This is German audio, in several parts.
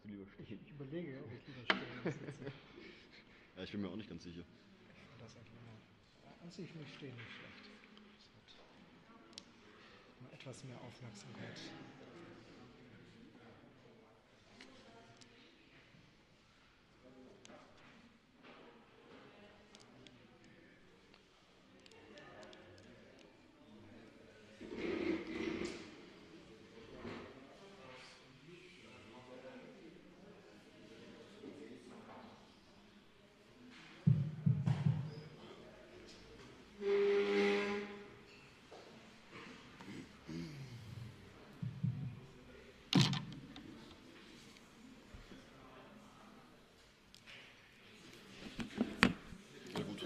du lieber stehen? Ich überlege, ob ich lieber stehen sitze. Ja, ich bin mir auch nicht ganz sicher. Das eigentlich immer. An sich finde ich stehen nicht schlecht. Das hat mal etwas mehr Aufmerksamkeit. Ja, gut.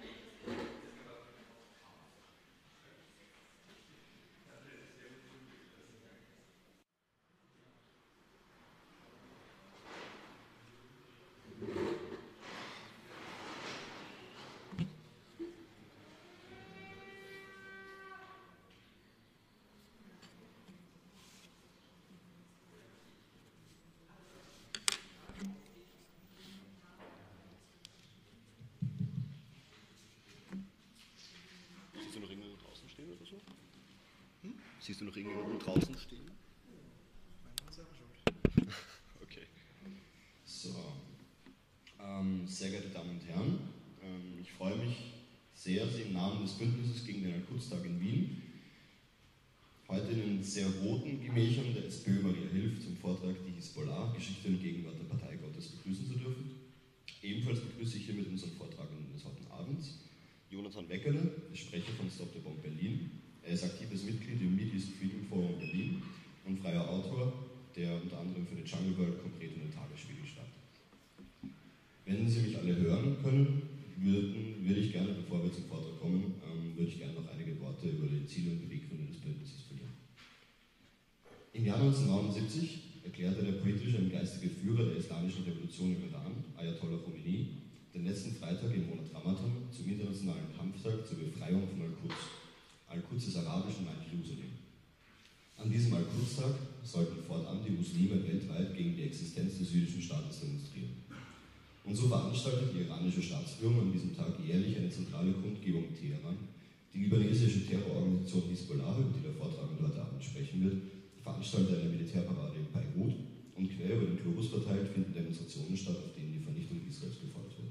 Siehst du noch irgendwo draußen stehen oder so? Siehst du noch irgendwo draußen stehen? Meine Sache schon. Okay. So. Sehr geehrte Damen und Herren, ich freue mich sehr, Sie im Namen des Bündnisses gegen den Al-Quds-Tag in Wien heute in den sehr roten Gemächern der SPÖ Maria Hilf zum Vortrag Die Hisbollah, Geschichte und Gegenwart der Partei Gottes begrüßen zu dürfen. Ebenfalls begrüße ich hier mit unseren Vortragenden des heutigen Abends Jonathan Weckerle, Sprecher von Stop the Bomb Berlin. Er ist aktives Mitglied im Mideast Freedom Forum Berlin und freier Autor, der unter anderem für die Jungle World konkret in den Tagesspiegel stand. Wenn Sie mich alle hören können, würde ich gerne, bevor wir zum Vortrag kommen, würde ich gerne noch einige Worte über die Ziele und Beweggründe des Bündnisses verlieren. Im Jahr 1979 erklärte der politische und geistige Führer der islamischen Revolution im Iran, Ayatollah Khomeini, den letzten Freitag im Monat Ramadan zum internationalen Kampftag zur Befreiung von Al-Quds. Al-Quds ist arabisch und meint Jerusalem. An diesem Al-Quds-Tag sollten fortan die Muslime weltweit gegen die Existenz des jüdischen Staates demonstrieren. Und so veranstaltet die iranische Staatsführung an diesem Tag jährlich eine zentrale Kundgebung in Teheran. Die libanesische Terrororganisation Hisbollah, über die der Vortragende heute Abend sprechen wird, veranstaltet eine Militärparade in Beirut und quer über den Globus verteilt finden Demonstrationen statt, auf denen die Vernichtung Israels gefordert wird.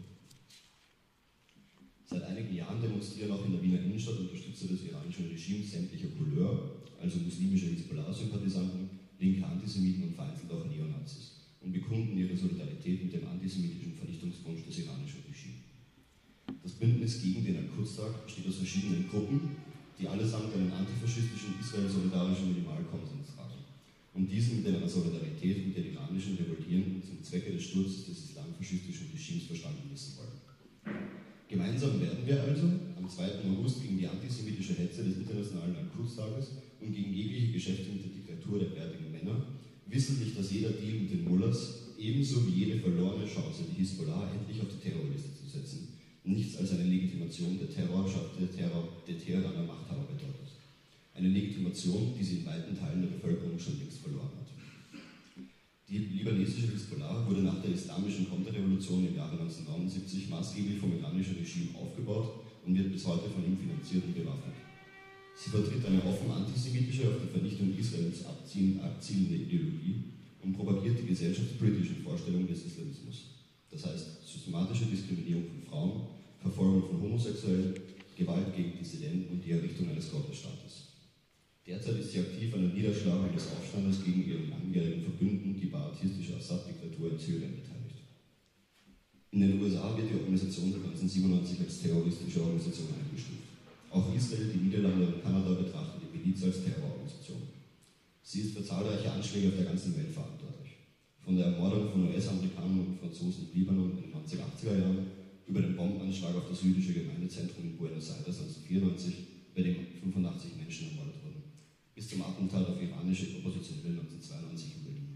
Seit einigen Jahren demonstrieren auch in der Wiener Innenstadt Unterstützer des iranischen Regimes sämtlicher Couleur, also muslimische Hisbollah-Sympathisanten, linke Antisemiten und vereinzelt auch Neonazis, und bekunden ihre Solidarität mit dem antisemitischen Vernichtungswunsch des iranischen Regimes. Das Bündnis gegen den Al-Quds-Tag besteht aus verschiedenen Gruppen, die allesamt einen antifaschistischen, israel-solidarischen Minimalkonsens tragen und diesen mit einer Solidarität mit den iranischen Revoltierenden zum Zwecke des Sturzes des islamfaschistischen Regimes verstanden wissen wollen. Gemeinsam werden wir also am 2. August gegen die antisemitische Hetze des internationalen Al-Quds-Tages und gegen jegliche Geschäfte mit der Diktatur der bärtigen Männer, wissentlich, dass jeder Deal mit den Mullahs, ebenso wie jede verlorene Chance, die Hisbollah endlich auf die Terrorliste zu setzen, nichts als eine Legitimation der Terrorschaft der Teheraner Machthaber bedeutet. Eine Legitimation, die sie in weiten Teilen der Bevölkerung schon längst verloren hat. Die libanesische Hisbollah wurde nach der islamischen Konterrevolution im Jahre 1979 maßgeblich vom iranischen Regime aufgebaut und wird bis heute von ihm finanziert und bewaffnet. Sie vertritt eine offen antisemitische, auf die Vernichtung Israels abzielende Ideologie und propagiert die gesellschaftspolitischen Vorstellungen des Islamismus. Das heißt, systematische Diskriminierung von Frauen, Verfolgung von Homosexuellen, Gewalt gegen Dissidenten und die Errichtung eines Gottesstaates. Derzeit ist sie aktiv an der Niederschlagung des Aufstandes gegen ihren langjährigen Verbündeten, die baathistische Assad-Diktatur in Syrien, beteiligt. In den USA wird die Organisation seit 1997 als terroristische Organisation eingestuft. Auch Israel, die Niederlande und Kanada betrachten die Miliz als Terrororganisation. Sie ist für zahlreiche Anschläge auf der ganzen Welt verantwortlich. Von der Ermordung von US-Amerikanern und Franzosen im Libanon in den 1980er Jahren über den Bombenanschlag auf das jüdische Gemeindezentrum in Buenos Aires 1994, bei dem 85 Menschen ermordet wurden, bis zum Attentat auf iranische Oppositionelle 1992 in Berlin.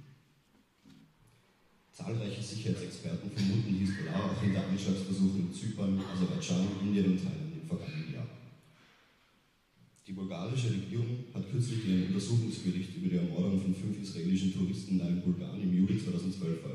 Zahlreiche Sicherheitsexperten vermuten die Hisbollah auch hinter Anschlagsversuchen in Zypern, Aserbaidschan, Indien und Thailand im vergangenen Jahr. Die bulgarische Regierung hat kürzlich ihren Untersuchungsbericht über die Ermordung von 5 israelischen Touristen in einem Bulgarien im Juli 2012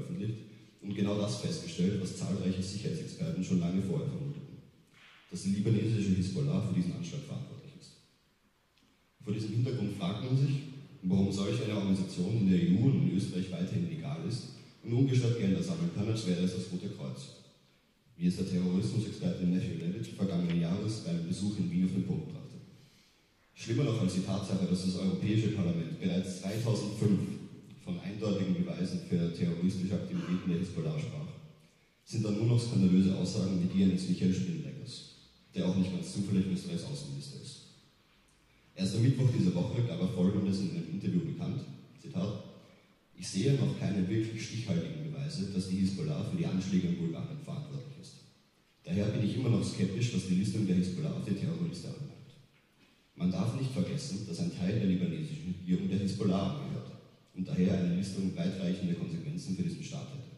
genau das festgestellt, was zahlreiche Sicherheitsexperten schon lange vorher vermuteten: dass die libanesische Hisbollah für diesen Anschlag verantwortlich ist. Vor diesem Hintergrund fragt man sich, warum solch eine Organisation in der EU und in Österreich weiterhin legal ist und ungestört Gelder sammeln kann, als wäre es das Rote Kreuz, wie es der Terrorismusexperte Matthew Levitt vergangenen Jahres bei einem Besuch in Wien auf den Punkt brachte. Schlimmer noch als die Tatsache, dass das Europäische Parlament bereits 2005 von eindeutigen Beweisen für terroristische Aktivitäten der Hisbollah sprach, sind dann nur noch skandalöse Aussagen wie die eines Michael Spindeggers, der auch nicht ganz zufällig Österreichs Außenminister ist. Erst am Mittwoch dieser Woche gab er Folgendes in einem Interview bekannt, Zitat: Ich sehe noch keine wirklich stichhaltigen Beweise, dass die Hisbollah für die Anschläge in Bulgarien verantwortlich ist. Daher bin ich immer noch skeptisch, was die Listung der Hisbollah auf die Terrorliste anbelangt. Man darf nicht vergessen, dass ein Teil der libanesischen Regierung der Hisbollah angehört und daher eine Listung weitreichende Konsequenzen für diesen Staat hätte.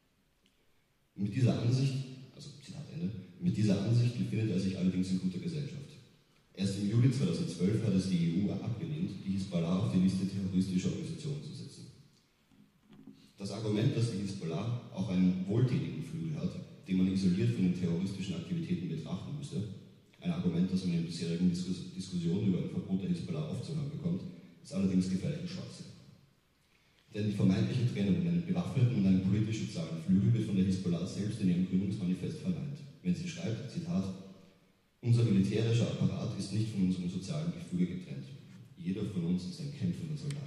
Mit dieser Ansicht, also Zitat Ende, mit dieser Ansicht befindet er sich allerdings in guter Gesellschaft. Erst im Juli 2012 hat es die EU abgelehnt, die Hisbollah auf die Liste terroristischer Organisationen zu setzen. Das Argument, dass die Hisbollah auch einen wohltätigen Flügel hat, den man isoliert von den terroristischen Aktivitäten betrachten müsse, ein Argument, das man in den bisherigen Diskussionen über ein Verbot der Hisbollah oft zu hören bekommt, ist allerdings gefährlicher Schwachsinn. Denn die vermeintliche Trennung in einen bewaffneten und einen politisch sozialen Flügel wird von der Hisbollah selbst in ihrem Gründungsmanifest verneint, wenn sie schreibt, Zitat: Unser militärischer Apparat ist nicht von unserem sozialen Gefüge getrennt. Jeder von uns ist ein kämpfender Soldat.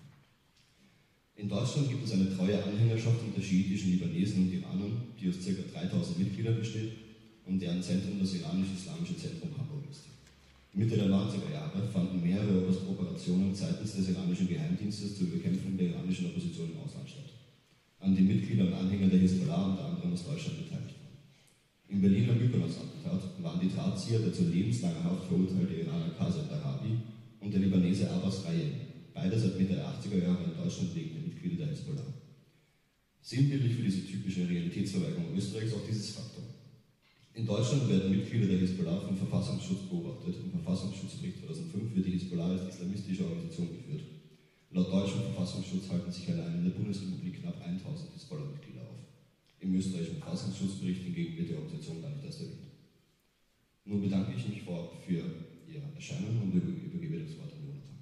In Deutschland gibt es eine treue Anhängerschaft unter schiitischen Libanesen und Iranern, die aus ca. 3000 Mitgliedern besteht und deren Zentrum das iranisch-islamische Zentrum Hamburg ist. Mitte der 90er Jahre fanden mehrere Operationen seitens des iranischen Geheimdienstes zur Bekämpfung der iranischen Opposition im Ausland statt, an den Mitglieder und Anhänger der Hisbollah unter anderem aus Deutschland beteiligt waren. Im Berliner Mykonos-Attentat waren die Drahtzieher der zu lebenslanger Haft verurteilte Iraner Qasem Darabi und der Libanese Abbas Rayem, beide seit Mitte der 80er Jahre in Deutschland lebende Mitglieder der Hisbollah. Sinnbildlich für diese typische Realitätsverweigerung Österreichs auch dieses Faktum. In Deutschland werden Mitglieder der Hisbollah vom Verfassungsschutz beobachtet. Im Verfassungsschutzbericht 2005 wird die Hisbollah als islamistische Organisation geführt. Laut deutschem Verfassungsschutz halten sich allein in der Bundesrepublik knapp 1000 Hisbollah-Mitglieder auf. Im österreichischen Verfassungsschutzbericht hingegen wird die Organisation gar nicht erst erwähnt. Nun bedanke ich mich vorab für Ihr Erscheinen und übergebe das Wort an Jonathan.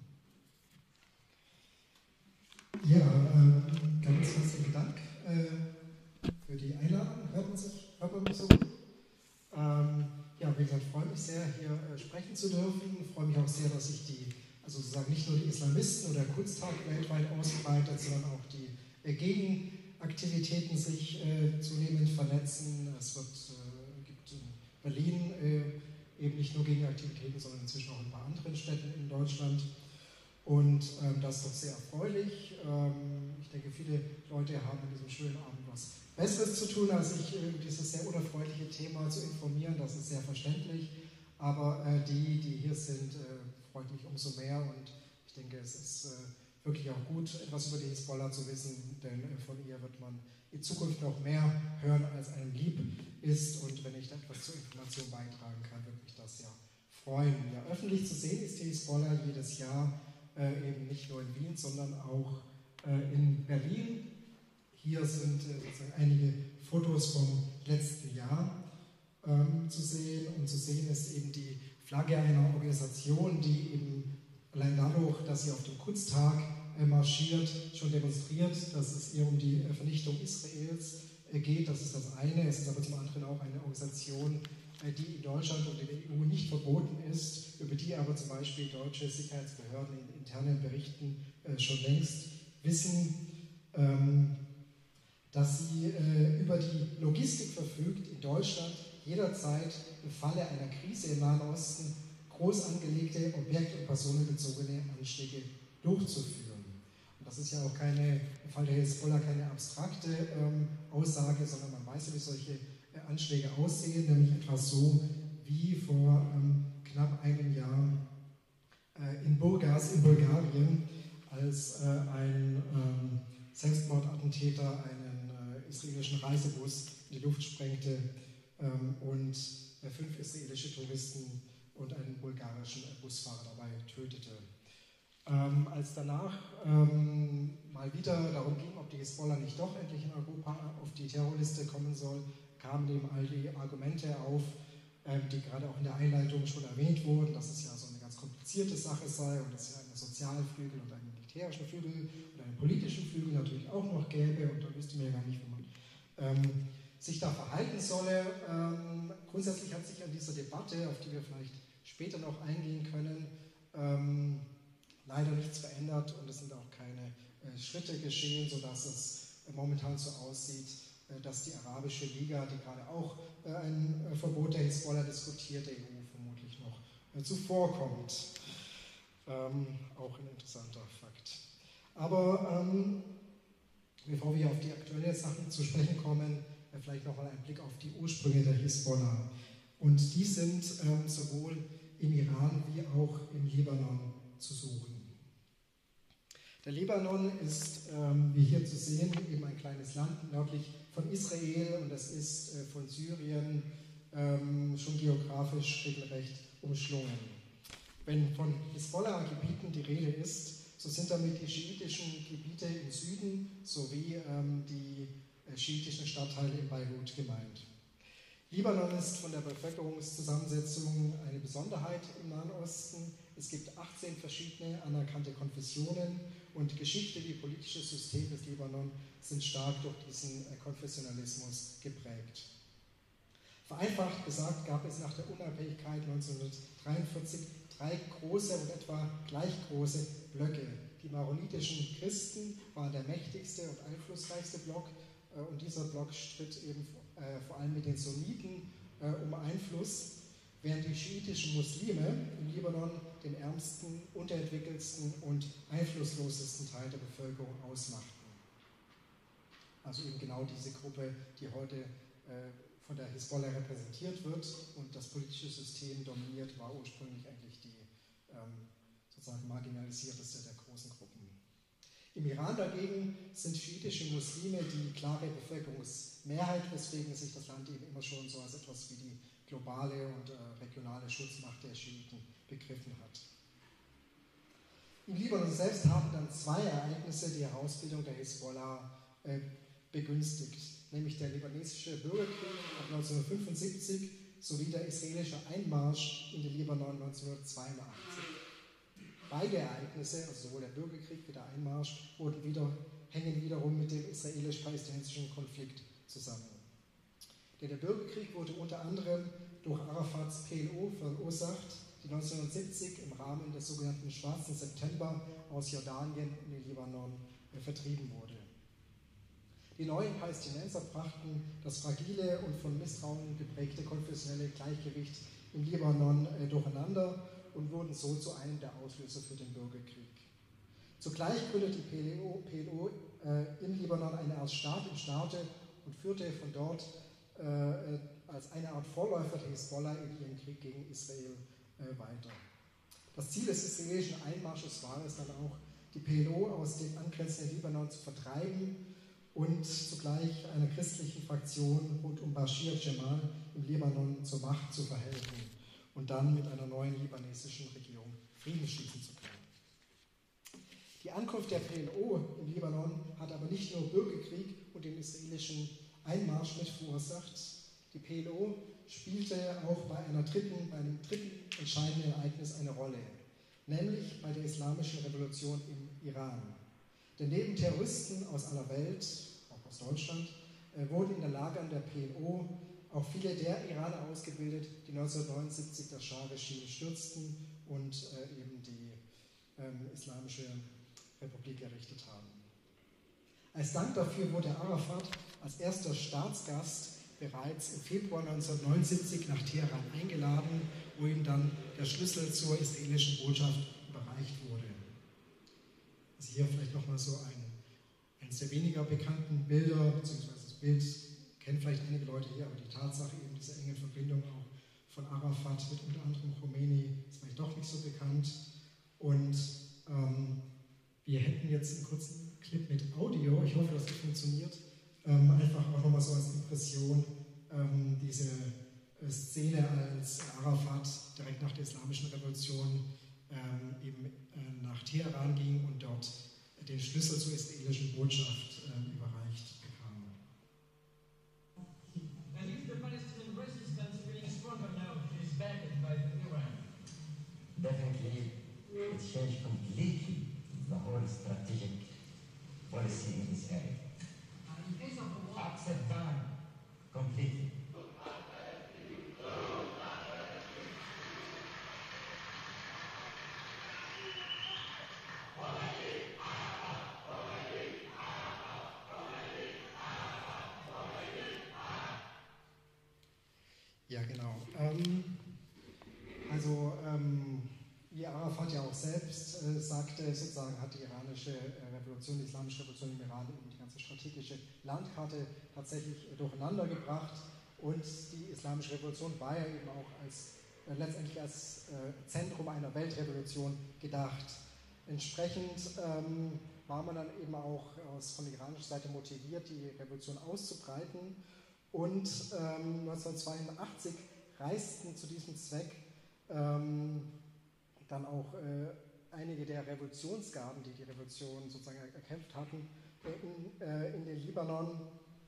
Ja, ganz herzlichen Dank für die Einladung. Hört man mich so gut? Ja, wie gesagt, freue mich sehr, hier sprechen zu dürfen. Freue mich auch sehr, dass sich also sozusagen nicht nur die Islamisten oder der Kunsttag weltweit ausbreitet, sondern auch die Gegenaktivitäten sich zunehmend vernetzen. Es gibt in Berlin eben nicht nur Gegenaktivitäten, sondern inzwischen auch in ein paar anderen Städten in Deutschland. Und das ist doch sehr erfreulich. Ich denke, viele Leute haben an diesem schönen Abend was Besseres zu tun, als sich über dieses sehr unerfreuliche Thema zu informieren. Das ist sehr verständlich. Aber die hier sind, freut mich umso mehr. Und ich denke, es ist wirklich auch gut, etwas über die Hisbollah zu wissen, denn von ihr wird man in Zukunft noch mehr hören, als einem lieb ist. Und wenn ich da etwas zur Information beitragen kann, würde mich das ja freuen. Ja, öffentlich zu sehen ist die Hisbollah jedes Jahr, eben nicht nur in Wien, sondern auch in Berlin. Hier sind sozusagen einige Fotos vom letzten Jahr zu sehen. Und zu sehen ist eben die Flagge einer Organisation, die eben allein dadurch, dass sie auf dem Kunsttag marschiert, schon demonstriert, dass es ihr um die Vernichtung Israels geht. Das ist das eine. Es ist aber zum anderen auch eine Organisation, die in Deutschland und in der EU nicht verboten ist, über die aber zum Beispiel deutsche Sicherheitsbehörden in internen Berichten schon längst wissen, dass sie über die Logistik verfügt, in Deutschland jederzeit im Falle einer Krise im Nahen Osten groß angelegte objekt- und personenbezogene Anschläge durchzuführen. Und das ist ja auch im Fall der Hisbollah keine abstrakte Aussage, sondern man weiß ja, wie solche Anschläge aussehen, nämlich etwa so wie vor knapp einem Jahr in Burgas in Bulgarien, als ein Selbstmordattentäter einen israelischen Reisebus in die Luft sprengte und 5 israelische Touristen und einen bulgarischen Busfahrer dabei tötete. Als danach mal wieder darum ging, ob die Hisbollah nicht doch endlich in Europa auf die Terrorliste kommen soll, kamen eben all die Argumente auf, die gerade auch in der Einleitung schon erwähnt wurden, dass es ja so eine ganz komplizierte Sache sei und es ja einen sozialen Flügel und einen militärischen Flügel und einen politischen Flügel natürlich auch noch gäbe und da wüsste man ja gar nicht, wie man sich da verhalten solle. Grundsätzlich hat sich an dieser Debatte, auf die wir vielleicht später noch eingehen können, leider nichts verändert und es sind auch keine Schritte geschehen, sodass es momentan so aussieht, dass die Arabische Liga, die gerade auch ein Verbot der Hisbollah diskutiert, der EU vermutlich noch zuvorkommt. Auch ein interessanter Fakt. Aber bevor wir auf die aktuellen Sachen zu sprechen kommen, vielleicht nochmal ein Blick auf die Ursprünge der Hisbollah. Und die sind sowohl im Iran wie auch im Libanon zu suchen. Der Libanon ist, wie hier zu sehen, eben ein kleines Land nördlich von Israel und das ist von Syrien schon geografisch regelrecht umschlungen. Wenn von Hisbollah-Gebieten die Rede ist, so sind damit die schiitischen Gebiete im Süden sowie die schiitischen Stadtteile in Beirut gemeint. Libanon ist von der Bevölkerungszusammensetzung eine Besonderheit im Nahen Osten. Es gibt 18 verschiedene anerkannte Konfessionen und die Geschichte wie politisches System des Libanon sind stark durch diesen Konfessionalismus geprägt. Vereinfacht gesagt gab es nach der Unabhängigkeit 1943 3 große und etwa gleich große Blöcke. Die maronitischen Christen waren der mächtigste und einflussreichste Block und dieser Block stritt eben vor allem mit den Sunniten um Einfluss, während die schiitischen Muslime im Libanon den ärmsten, unterentwickelsten und einflusslosesten Teil der Bevölkerung ausmachten. Also eben genau diese Gruppe, die heute von der Hisbollah repräsentiert wird und das politische System dominiert, war ursprünglich eigentlich die sozusagen marginalisierteste der großen Gruppen. Im Iran dagegen sind schiitische Muslime die klare Bevölkerungsmehrheit, weswegen sich das Land eben immer schon so als etwas wie die globale und regionale Schutzmacht der Schiiten begriffen hat. Im Libanon selbst haben dann 2 Ereignisse die Herausbildung der Hisbollah begünstigt, nämlich der libanesische Bürgerkrieg 1975 sowie der israelische Einmarsch in den Libanon 1982. Beide Ereignisse, also sowohl der Bürgerkrieg wie der Einmarsch, hängen wiederum mit dem israelisch-palästinensischen Konflikt zusammen. Denn der Bürgerkrieg wurde unter anderem durch Arafats PLO verursacht, die 1970 im Rahmen des sogenannten Schwarzen September aus Jordanien in den Libanon vertrieben wurde. Die neuen Palästinenser brachten das fragile und von Misstrauen geprägte konfessionelle Gleichgewicht im Libanon durcheinander und wurden so zu einem der Auslöser für den Bürgerkrieg. Zugleich gründete die PLO im Libanon eine Art Staat im Staate und führte von dort als eine Art Vorläufer der Hisbollah in ihren Krieg gegen Israel weiter. Das Ziel des israelischen Einmarsches war es dann auch, die PLO aus dem angrenzenden Libanon zu vertreiben und zugleich einer christlichen Fraktion rund um Bashir Gemal im Libanon zur Macht zu verhelfen und dann mit einer neuen libanesischen Regierung Frieden schließen zu können. Die Ankunft der PLO im Libanon hat aber nicht nur Bürgerkrieg und den israelischen Einmarsch mit verursacht. Die PLO spielte auch bei einem dritten entscheidenden Ereignis eine Rolle, nämlich bei der Islamischen Revolution im Iran. Denn neben Terroristen aus aller Welt, auch aus Deutschland, wurden in den Lagern der PLO auch viele der Iraner ausgebildet, die 1979 das Schah-Regime stürzten und eben die Islamische Republik errichtet haben. Als Dank dafür wurde Arafat als erster Staatsgast bereits im Februar 1979 nach Teheran eingeladen, wo ihm dann der Schlüssel zur israelischen Botschaft überreicht wurde. Also hier vielleicht nochmal so eines der weniger bekannten Bilder, beziehungsweise das Bild kennen vielleicht einige Leute hier, aber die Tatsache eben dieser engen Verbindung auch von Arafat mit unter anderem Khomeini ist vielleicht doch nicht so bekannt. Und wir hätten jetzt einen kurzen Clip mit Audio, ich hoffe, dass das funktioniert, einfach auch nochmal so als Impression diese Szene, als Arafat direkt nach der Islamischen Revolution eben nach Teheran ging und dort den Schlüssel zur israelischen Botschaft überreicht bekam. And is the Palestinian resistance getting stronger now? It is backed by Iran. Definitely, it changed completely the whole strategic policy in this area. In case of the war, Upside down completely. Ja, genau. Wie Arafat ja auch selbst sagte, sozusagen hat die iranische Revolution, die islamische Revolution im Iran eben die ganze strategische Landkarte tatsächlich durcheinander gebracht. Und die islamische Revolution war ja eben auch letztendlich als Zentrum einer Weltrevolution gedacht. Entsprechend war man dann eben auch von iranischer Seite motiviert, die Revolution auszubreiten. Und 1982 reisten zu diesem Zweck dann auch einige der Revolutionsgarden, die die Revolution sozusagen erkämpft hatten, in den Libanon,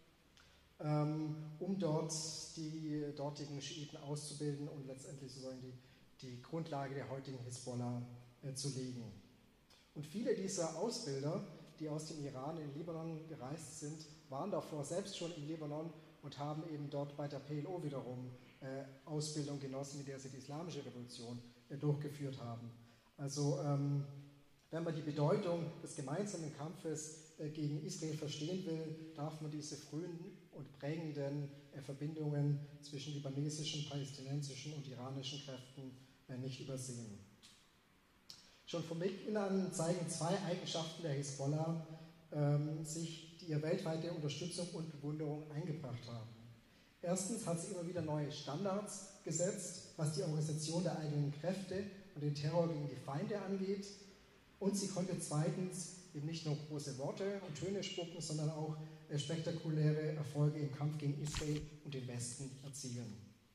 um dort die dortigen Schiiten auszubilden und letztendlich sozusagen die Grundlage der heutigen Hisbollah zu legen. Und viele dieser Ausbilder, die aus dem Iran in den Libanon gereist sind, waren davor selbst schon im Libanon und haben eben dort bei der PLO wiederum Ausbildung genossen, mit der sie die islamische Revolution durchgeführt haben. Also wenn man die Bedeutung des gemeinsamen Kampfes gegen Israel verstehen will, darf man diese frühen und prägenden Verbindungen zwischen libanesischen, palästinensischen und iranischen Kräften nicht übersehen. Schon von Beginn an zeigen zwei Eigenschaften der Hisbollah die ihr weltweite Unterstützung und Bewunderung eingebracht haben. Erstens hat sie immer wieder neue Standards gesetzt, was die Organisation der eigenen Kräfte und den Terror gegen die Feinde angeht. Und sie konnte zweitens eben nicht nur große Worte und Töne spucken, sondern auch spektakuläre Erfolge im Kampf gegen Israel und den Westen erzielen.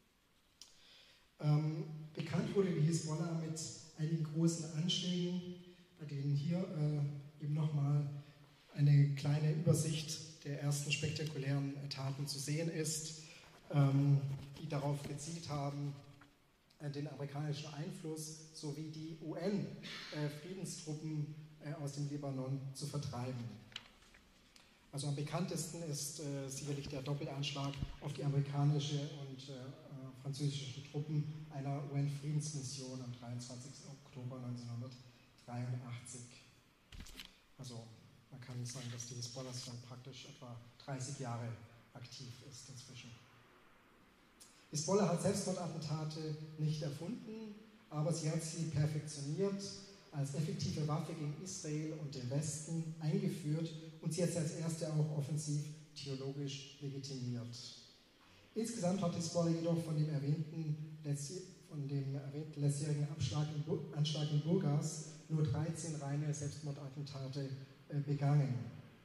Bekannt wurde die Hisbollah mit einigen großen Anschlägen, bei denen hier eben nochmal eine kleine Übersicht der ersten spektakulären Taten zu sehen ist, die darauf gezielt haben, den amerikanischen Einfluss sowie die UN-Friedenstruppen aus dem Libanon zu vertreiben. Also am bekanntesten ist sicherlich der Doppelanschlag auf die amerikanische und französische Truppen einer UN-Friedensmission am 23. Oktober 1983. Also man kann sagen, dass die Hisbollah dann praktisch etwa 30 Jahre aktiv ist inzwischen. Hisbollah hat Selbstmordattentate nicht erfunden, aber sie hat sie perfektioniert, als effektive Waffe gegen Israel und den Westen eingeführt und sie jetzt als erste auch offensiv theologisch legitimiert. Insgesamt hat Hisbollah jedoch von dem erwähnten letztjährigen Anschlag in Burgas nur 13 reine Selbstmordattentate begangen.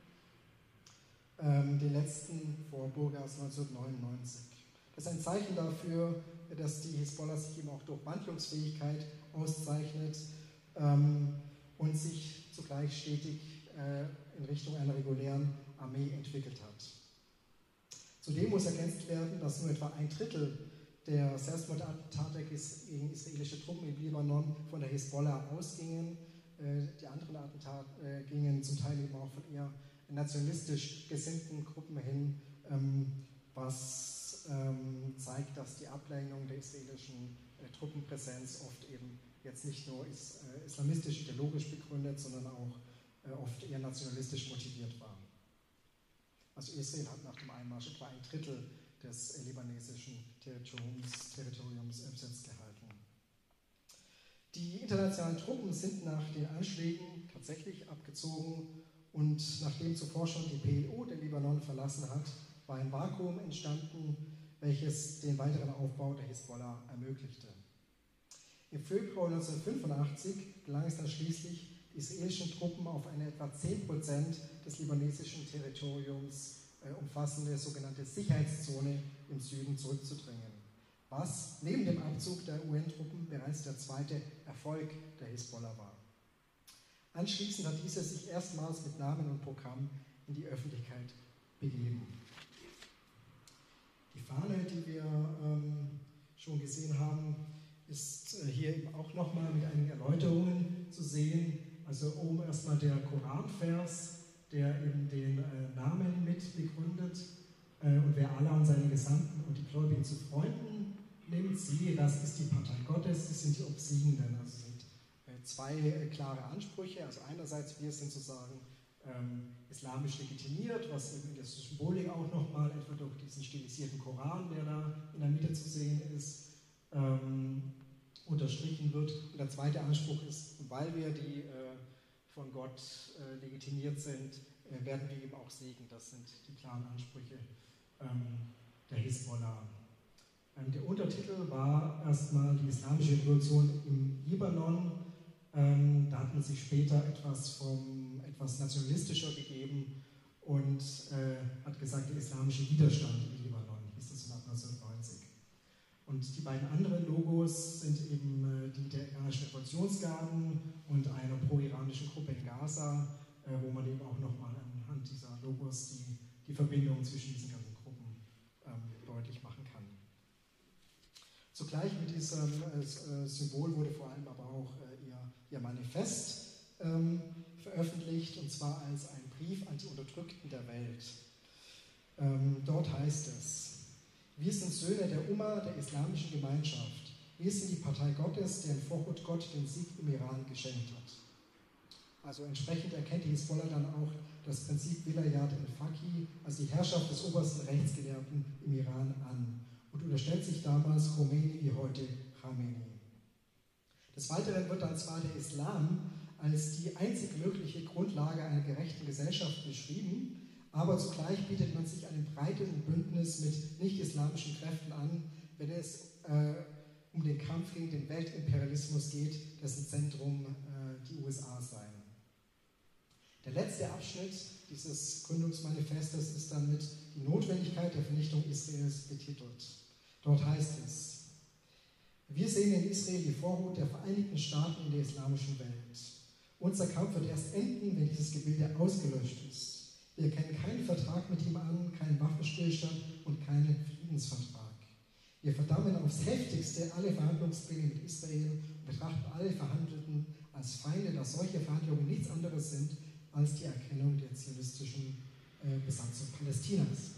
Den letzten vor Burgas 1999. Das ist ein Zeichen dafür, dass die Hisbollah sich eben auch durch Wandlungsfähigkeit auszeichnet und sich zugleich stetig in Richtung einer regulären Armee entwickelt hat. Zudem muss ergänzt werden, dass nur etwa ein Drittel der Selbstmordattentate gegen israelische Truppen im Libanon von der Hisbollah ausgingen. Die anderen Attentate gingen zum Teil eben auch von eher nationalistisch gesinnten Gruppen hin, was zeigt, dass die Ablehnung der israelischen Truppenpräsenz oft eben jetzt nicht nur islamistisch, ideologisch begründet, sondern auch oft eher nationalistisch motiviert war. Also Israel hat nach dem Einmarsch etwa ein Drittel des libanesischen Territoriums besetzt gehalten. Die internationalen Truppen sind nach den Anschlägen tatsächlich abgezogen und nachdem zuvor schon die PLO den Libanon verlassen hat, war ein Vakuum entstanden, welches den weiteren Aufbau der Hisbollah ermöglichte. Im Februar 1985 gelang es dann schließlich, die israelischen Truppen auf eine etwa 10% des libanesischen Territoriums umfassende sogenannte Sicherheitszone im Süden zurückzudrängen. was neben dem Abzug der UN-Truppen bereits der zweite Erfolg der Hisbollah war. Anschließend hat dieser sich erstmals mit Namen und Programm in die Öffentlichkeit begeben. Die Fahne, die wir schon gesehen haben, ist hier eben auch nochmal mit einigen Erläuterungen zu sehen. Also oben erstmal der Koranvers, der eben den Namen mit begründet. Und wer Allah und seine Gesandten und die Gläubigen zu Freunden nimmt, siehe, das ist die Partei Gottes, das sind die Obsiegenden. Also sind zwei klare Ansprüche. Also einerseits, wir sind sozusagen islamisch legitimiert, was eben in der Symbolik auch nochmal etwa durch diesen stilisierten Koran, der da in der Mitte zu sehen ist, unterstrichen wird. Und der zweite Anspruch ist, weil wir die von Gott legitimiert sind, werden wir eben auch segnen. Das sind die klaren Ansprüche der Hisbollah. Der Untertitel war erstmal die islamische Revolution im Libanon. Da hat man sich später etwas nationalistischer gegeben und hat gesagt, der islamische Widerstand im Libanon, hieß das ab 1990. Und die beiden anderen Logos sind eben die der iranischen Revolutionsgarden und einer pro-iranischen Gruppe in Gaza, wo man eben auch nochmal anhand dieser Logos die Verbindung zwischen diesen ganzen Gruppen deutlich machen kann. Zugleich mit diesem Symbol wurde vor allem aber auch ihr Manifest veröffentlicht, und zwar als ein Brief an die Unterdrückten der Welt. Dort heißt es: Wir sind Söhne der Umma, der islamischen Gemeinschaft. Wir sind die Partei Gottes, deren Vorhut Gott den Sieg im Iran geschenkt hat. Also entsprechend erkennt die Hisbollah dann auch das Prinzip Wilayat al-Faqih, also die Herrschaft des obersten Rechtsgelehrten im Iran, an und unterstellt sich damals Khomeini wie heute Khamenei. Des Weiteren wird dann zwar der Islam als die einzig mögliche Grundlage einer gerechten Gesellschaft beschrieben, aber zugleich bietet man sich einem breiten Bündnis mit nicht-islamischen Kräften an, wenn es um den Kampf gegen den Weltimperialismus geht, dessen Zentrum die USA seien. Der letzte Abschnitt dieses Gründungsmanifestes ist dann mit die Notwendigkeit der Vernichtung Israels betitelt. Dort heißt es: Wir sehen in Israel die Vorhut der Vereinigten Staaten in der islamischen Welt. Unser Kampf wird erst enden, wenn dieses Gebilde ausgelöscht ist. Wir erkennen keinen Vertrag mit ihm an, keinen Waffenstillstand und keinen Friedensvertrag. Wir verdammen aufs Heftigste alle Verhandlungspläne mit Israel und betrachten alle Verhandelten als Feinde, da solche Verhandlungen nichts anderes sind als die Erkennung der zionistischen Besatzung Palästinas.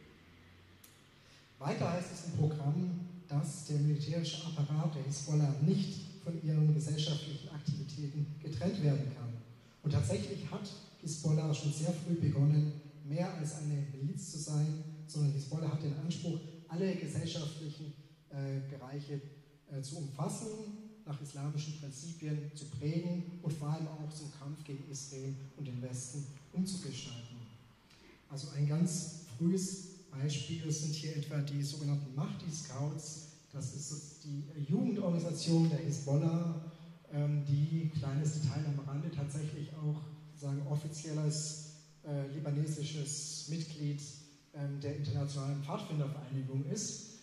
Weiter heißt es im Programm, dass der militärische Apparat der Hisbollah nicht von ihren gesellschaftlichen Aktivitäten getrennt werden kann. Und tatsächlich hat Hisbollah schon sehr früh begonnen, mehr als eine Miliz zu sein, sondern Hisbollah hat den Anspruch, alle gesellschaftlichen Bereiche zu umfassen, nach islamischen Prinzipien zu prägen und vor allem auch zum Kampf gegen Israel und den Westen umzugestalten. Also ein ganz frühes Beispiel sind hier etwa die sogenannten Mahdi-Scouts. Das ist die Jugendorganisation der Hisbollah, die, kleines Detail am Rande, tatsächlich auch sagen offizielles libanesisches Mitglied der Internationalen Pfadfindervereinigung ist.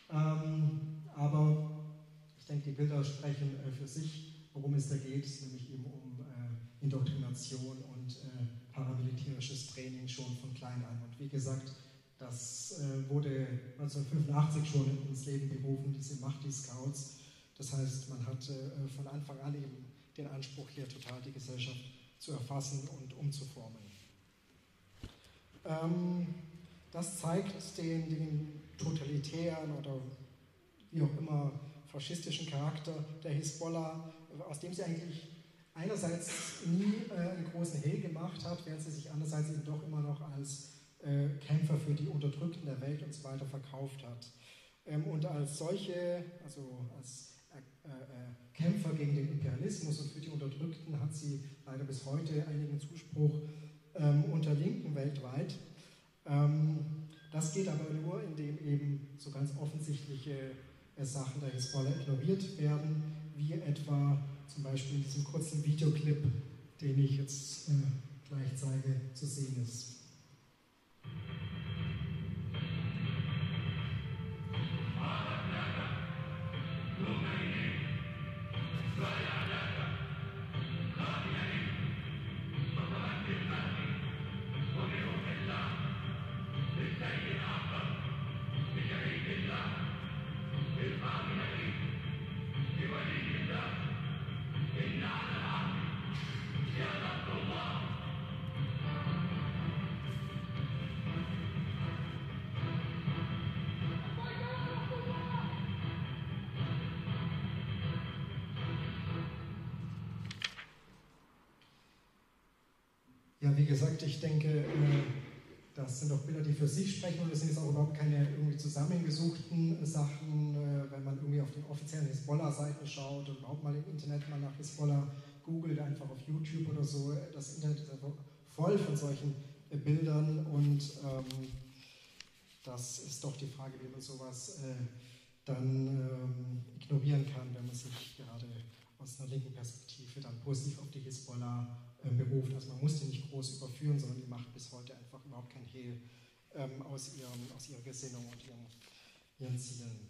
Aber ich denke, die Bilder sprechen für sich, worum es da geht, nämlich eben um Indoktrination und paramilitärisches Training schon von klein an. Und wie gesagt, das wurde 1985 schon ins Leben gerufen, diese Mahdi-Scouts. Das heißt, man hat von Anfang an eben den Anspruch, hier total die Gesellschaft zu erfassen und umzuformen. Das zeigt den totalitären oder wie auch immer faschistischen Charakter der Hisbollah, aus dem sie eigentlich einerseits nie einen großen Hehl gemacht hat, während sie sich andererseits eben doch immer noch als Kämpfer für die Unterdrückten der Welt und so weiter verkauft hat. Und als solche, also als Kämpfer gegen den Imperialismus und für die Unterdrückten hat sie leider bis heute einigen Zuspruch unter Linken weltweit. Das geht aber nur, indem eben so ganz offensichtliche Sachen der Hisbollah ignoriert werden, wie etwa zum Beispiel in diesem kurzen Videoclip, den ich jetzt gleich zeige, zu sehen ist. Father, Ja, wie gesagt, ich denke, das sind doch Bilder, die für sich sprechen und es sind jetzt auch überhaupt keine irgendwie zusammengesuchten Sachen, wenn man irgendwie auf den offiziellen Hisbollah-Seiten schaut und überhaupt mal im Internet mal nach Hisbollah googelt, einfach auf YouTube oder so. Das Internet ist einfach voll von solchen Bildern und das ist doch die Frage, wie man sowas dann ignorieren kann, wenn man sich gerade aus einer linken Perspektive dann positiv auf die Hisbollah beruft. Also man muss die nicht groß überführen, sondern die macht bis heute einfach überhaupt kein Hehl aus ihrer Gesinnung und ihren Zielen.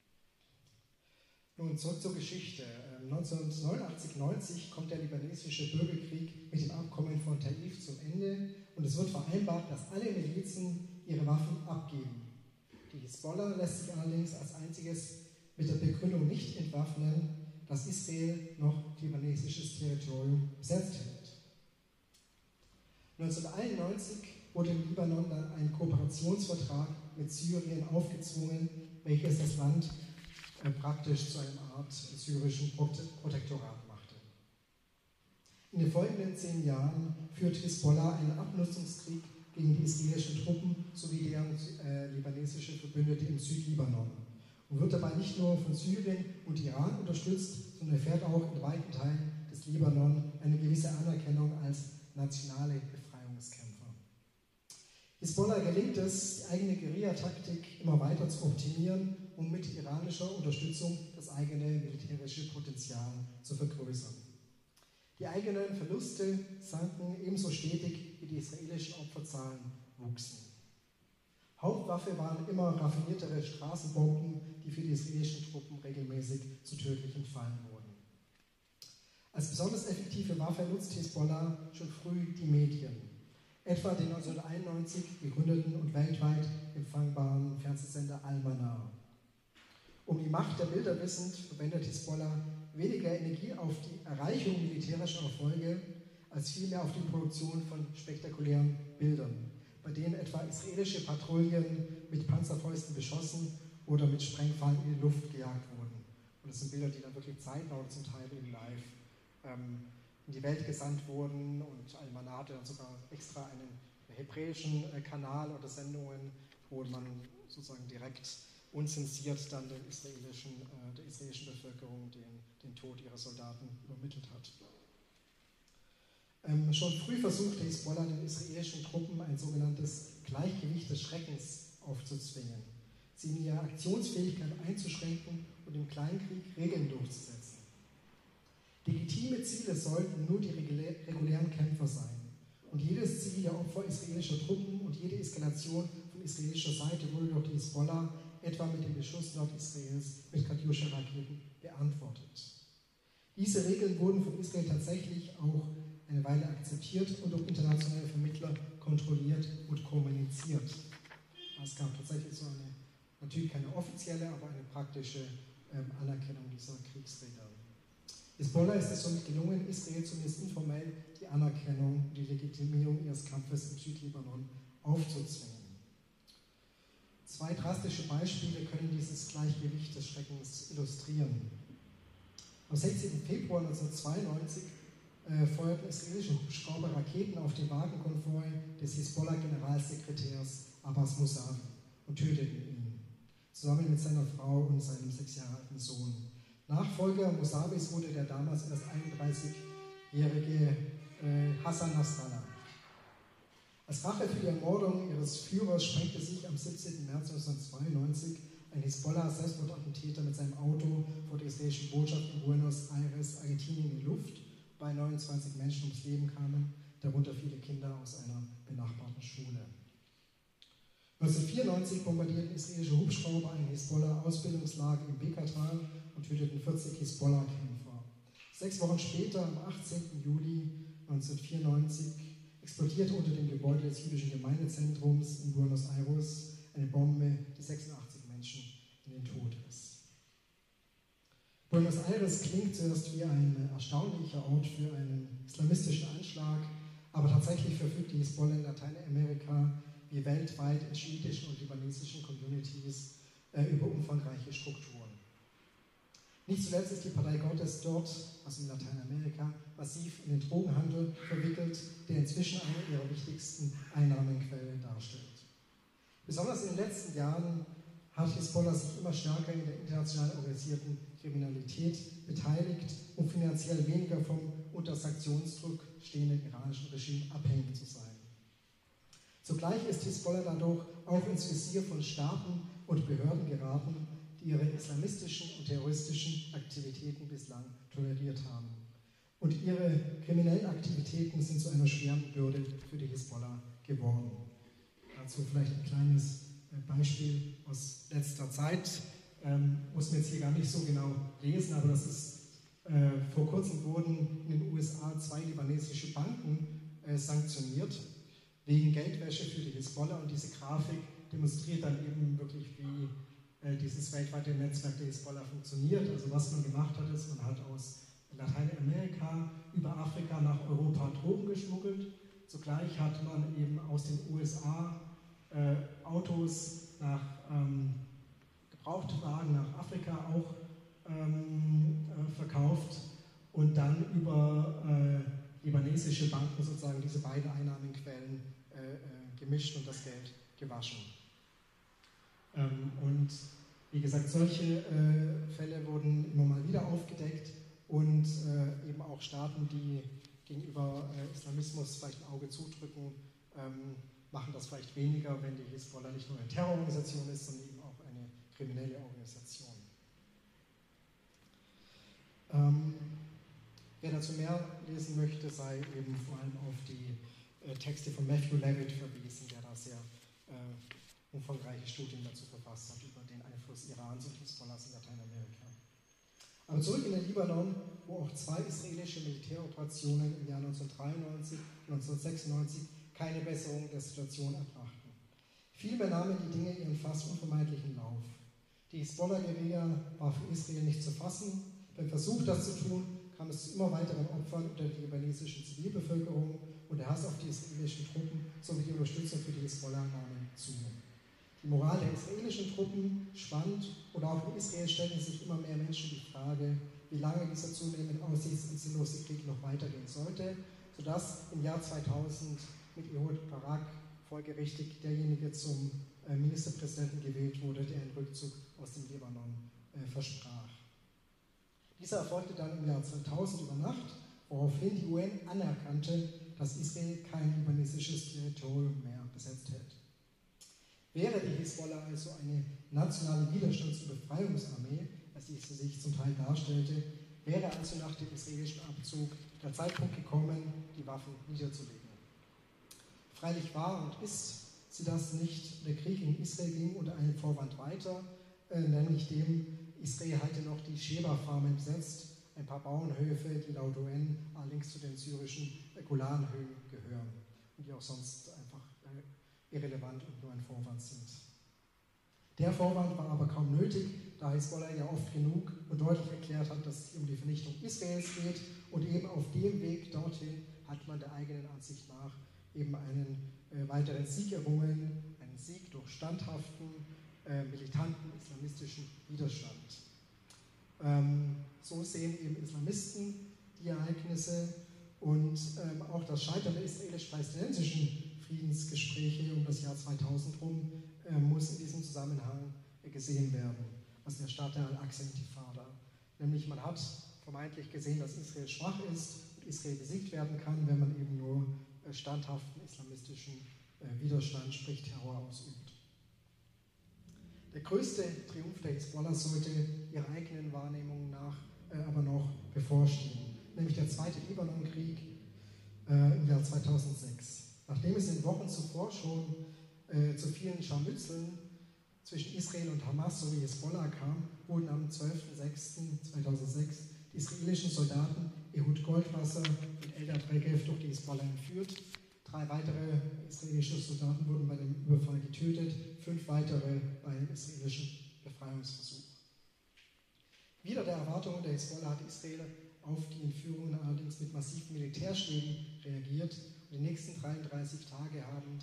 Nun zurück zur Geschichte. 1989-90 kommt der libanesische Bürgerkrieg mit dem Abkommen von Taif zum Ende und es wird vereinbart, dass alle Milizen ihre Waffen abgeben. Die Hisbollah lässt sich allerdings als einziges mit der Begründung nicht entwaffnen, dass Israel noch libanesisches Territorium besetzt hält. 1991 wurde im Libanon dann ein Kooperationsvertrag mit Syrien aufgezwungen, welches das Land praktisch zu einer Art syrischen Protektorat machte. In den folgenden 10 Jahren führt Hisbollah einen Abnutzungskrieg gegen die israelischen Truppen sowie deren libanesische Verbündete im Südlibanon und wird dabei nicht nur von Syrien und Iran unterstützt, sondern erfährt auch in weiten Teilen des Libanon eine gewisse Anerkennung als nationale Befreiungskämpfer. Hisbollah gelingt es, die eigene Guerillataktik immer weiter zu optimieren und mit iranischer Unterstützung das eigene militärische Potenzial zu vergrößern. Die eigenen Verluste sanken ebenso stetig wie die israelischen Opferzahlen wuchsen. Hauptwaffe waren immer raffiniertere Straßenbomben, die für die israelischen Truppen regelmäßig zu tödlichen Fallen wurden. Als besonders effektive Waffe nutzt Hisbollah schon früh die Medien, etwa den 1991 gegründeten und weltweit empfangbaren Fernsehsender Al-Manar. Um die Macht der Bilder wissend, verwendet Hisbollah weniger Energie auf die Erreichung militärischer Erfolge, als vielmehr auf die Produktion von spektakulären Bildern, bei denen etwa israelische Patrouillen mit Panzerfäusten beschossen oder mit Sprengfallen in die Luft gejagt wurden. Und das sind Bilder, die dann wirklich zeitnah oder zum Teil eben live in die Welt gesandt wurden und Al-Manar hatte dann sogar extra einen hebräischen Kanal oder Sendungen, wo man sozusagen direkt unzensiert dann der israelischen Bevölkerung den Tod ihrer Soldaten übermittelt hat. Schon früh versuchte Hisbollah den israelischen Truppen ein sogenanntes Gleichgewicht des Schreckens aufzuzwingen, sie in ihrer Aktionsfähigkeit einzuschränken und im Kleinkrieg Regeln durchzusetzen. Legitime Ziele sollten nur die regulären Kämpfer sein und jedes Ziel der Opfer israelischer Truppen und jede Eskalation von israelischer Seite wurde durch die Hisbollah etwa mit dem Beschuss Nordisraels mit Katjuscha-Raketen beantwortet. Diese Regeln wurden von Israel tatsächlich auch eine Weile akzeptiert und durch internationale Vermittler kontrolliert und kommuniziert. Es gab tatsächlich so eine, natürlich keine offizielle, aber eine praktische Anerkennung dieser Kriegsregeln. Hisbollah ist es somit gelungen, Israel zumindest informell die Anerkennung und die Legitimierung ihres Kampfes im Südlibanon aufzuzwingen. 2 drastische Beispiele können dieses Gleichgewicht des Schreckens illustrieren. Am 16. Februar 1992 feuerten israelische Hubschrauber Raketen auf den Wagenkonvoi des Hisbollah-Generalsekretärs Abbas Mousavi und töteten ihn, zusammen mit seiner Frau und seinem 6 Jahre alten Sohn. Nachfolger Mousavis wurde der damals erst 31-jährige Hassan Nasrallah. Als Rache für die Ermordung ihres Führers sprengte sich am 17. März 1992 ein Hisbollah-Selbstmordattentäter mit seinem Auto vor der israelischen Botschaft in Buenos Aires, Argentinien, in die Luft, wobei 29 Menschen ums Leben kamen, darunter viele Kinder aus einer benachbarten Schule. 1994 bombardierten israelische Hubschrauber ein Hisbollah-Ausbildungslager im Bekatal und töteten 40 Hisbollah-Kämpfer. 6 Wochen später, am 18. Juli 1994, explodierte unter dem Gebäude des jüdischen Gemeindezentrums in Buenos Aires eine Bombe, die 86 Menschen in den Tod riss. Buenos Aires klingt zuerst wie ein erstaunlicher Ort für einen islamistischen Anschlag, aber tatsächlich verfügt die Hisbollah in Lateinamerika wie weltweit in schiitischen und libanesischen Communities über umfangreiche Strukturen. Nicht zuletzt ist die Partei Gottes dort, also in Lateinamerika, massiv in den Drogenhandel verwickelt, der inzwischen eine ihrer wichtigsten Einnahmenquellen darstellt. Besonders in den letzten Jahren hat Hisbollah sich immer stärker in der international organisierten Kriminalität beteiligt, um finanziell weniger vom unter Sanktionsdruck stehenden iranischen Regime abhängig zu sein. Zugleich ist Hisbollah dadurch auch ins Visier von Staaten und Behörden geraten, die ihre islamistischen und terroristischen Aktivitäten bislang toleriert haben. Und ihre kriminellen Aktivitäten sind zu einer schweren Bürde für die Hisbollah geworden. Dazu vielleicht ein kleines Beispiel aus letzter Zeit. Muss man jetzt hier gar nicht so genau lesen, aber das ist, vor kurzem wurden in den USA 2 libanesische Banken sanktioniert wegen Geldwäsche für die Hisbollah, und diese Grafik demonstriert dann eben wirklich, wie dieses weltweite Netzwerk der Hisbollah funktioniert. Also was man gemacht hat, ist, man hat aus Lateinamerika über Afrika nach Europa Drogen geschmuggelt. Zugleich hat man eben aus den USA Autos Gebrauchtwagen nach Afrika auch verkauft und dann über libanesische Banken sozusagen diese beiden Einnahmenquellen gemischt und das Geld gewaschen. Und wie gesagt, solche Fälle wurden immer mal wieder aufgedeckt und eben auch Staaten, die gegenüber Islamismus vielleicht ein Auge zudrücken, machen das vielleicht weniger, wenn die Hisbollah nicht nur eine Terrororganisation ist, sondern eben auch eine kriminelle Organisation. Wer dazu mehr lesen möchte, sei eben vor allem auf die Texte von Matthew Levitt verwiesen, der da sehr umfangreiche Studien dazu verfasst hat über den Einfluss Irans und Hisbollahs in Lateinamerika. Aber zurück in den Libanon, wo auch 2 israelische Militäroperationen im Jahr 1993 und 1996 keine Besserung der Situation erbrachten. Vielmehr nahmen die Dinge ihren fast unvermeidlichen Lauf. Die Hisbollah-Guerilla war für Israel nicht zu fassen. Beim Versuch, das zu tun, kam es zu immer weiteren Opfern unter der libanesischen Zivilbevölkerung, und der Hass auf die israelischen Truppen sowie die Unterstützung für die Hisbollah nahmen zu. Die Moral der israelischen Truppen schwand, und auch in Israel stellten sich immer mehr Menschen die Frage, wie lange dieser zunehmend aussichtslos und sinnlose Krieg noch weitergehen sollte, sodass im Jahr 2000 mit Ehud Barak folgerichtig derjenige zum Ministerpräsidenten gewählt wurde, der einen Rückzug aus dem Libanon versprach. Dieser erfolgte dann im Jahr 2000 über Nacht, woraufhin die UN anerkannte, dass Israel kein libanesisches Territorium mehr besetzt hält. Wäre die Hisbollah also eine nationale Widerstands- und Befreiungsarmee, als sie sich zum Teil darstellte, wäre also nach dem israelischen Abzug der Zeitpunkt gekommen, die Waffen niederzulegen. Freilich war und ist sie das nicht. Der Krieg in Israel ging unter einem Vorwand weiter, nämlich dem, Israel hatte noch die Sheba-Farmen besetzt, ein paar Bauernhöfe, die laut UN allerdings zu den syrischen Golanhöhen gehören und die auch sonst einfach irrelevant und nur ein Vorwand sind. Der Vorwand war aber kaum nötig, da Hisbollah ja oft genug und deutlich erklärt hat, dass es um die Vernichtung Israels geht, und eben auf dem Weg dorthin hat man der eigenen Ansicht nach eben einen weiteren Sieg errungen, einen Sieg durch standhaften, militanten islamistischen Widerstand. So sehen eben Islamisten die Ereignisse, und auch das Scheitern der israelisch-palästinensischen Friedensgespräche um das Jahr 2000 rum muss in diesem Zusammenhang gesehen werden, also der Start der Al-Aqsa-Intifada. Nämlich man hat vermeintlich gesehen, dass Israel schwach ist und Israel besiegt werden kann, wenn man eben nur standhaften islamistischen Widerstand, sprich Terror, ausübt. Der größte Triumph der Hisbollah sollte ihrer eigenen Wahrnehmung nach aber noch bevorstehen, nämlich der zweite Libanonkrieg im Jahr 2006. Nachdem es in den Wochen zuvor schon zu vielen Scharmützeln zwischen Israel und Hamas sowie Hisbollah kam, wurden am 12.06.2006 die israelischen Soldaten Ehud Goldwasser und Eldad Regev durch die Hisbollah entführt. 3 weitere israelische Soldaten wurden bei dem Überfall getötet, 5 weitere bei einem israelischen Befreiungsversuch. Wider der Erwartungen der Hisbollah hat Israel auf die Entführungen allerdings mit massiven Militärschlägen reagiert. Und die nächsten 33 Tage haben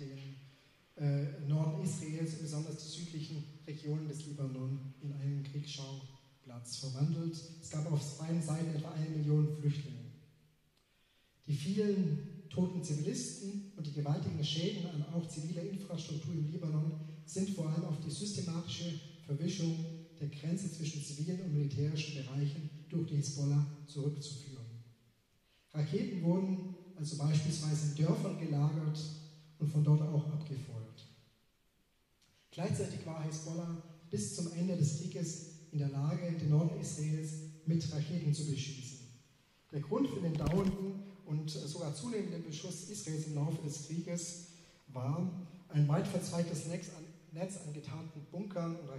den Norden Israels, besonders die südlichen Regionen des Libanon, in einem Kriegsschauplatz Platz verwandelt. Es gab auf beiden Seiten etwa 1 Million Flüchtlinge. Die vielen toten Zivilisten und die gewaltigen Schäden an auch ziviler Infrastruktur im Libanon sind vor allem auf die systematische Verwischung der Grenze zwischen zivilen und militärischen Bereichen durch die Hisbollah zurückzuführen. Raketen wurden also beispielsweise in Dörfern gelagert und von dort auch abgefeuert. Gleichzeitig war Hisbollah bis zum Ende des Krieges in der Lage, den Norden Israels mit Raketen zu beschießen. Der Grund für den dauernden und sogar zunehmenden Beschuss Israels im Laufe des Krieges war ein weit verzweigtes Netz an getarnten Bunkern und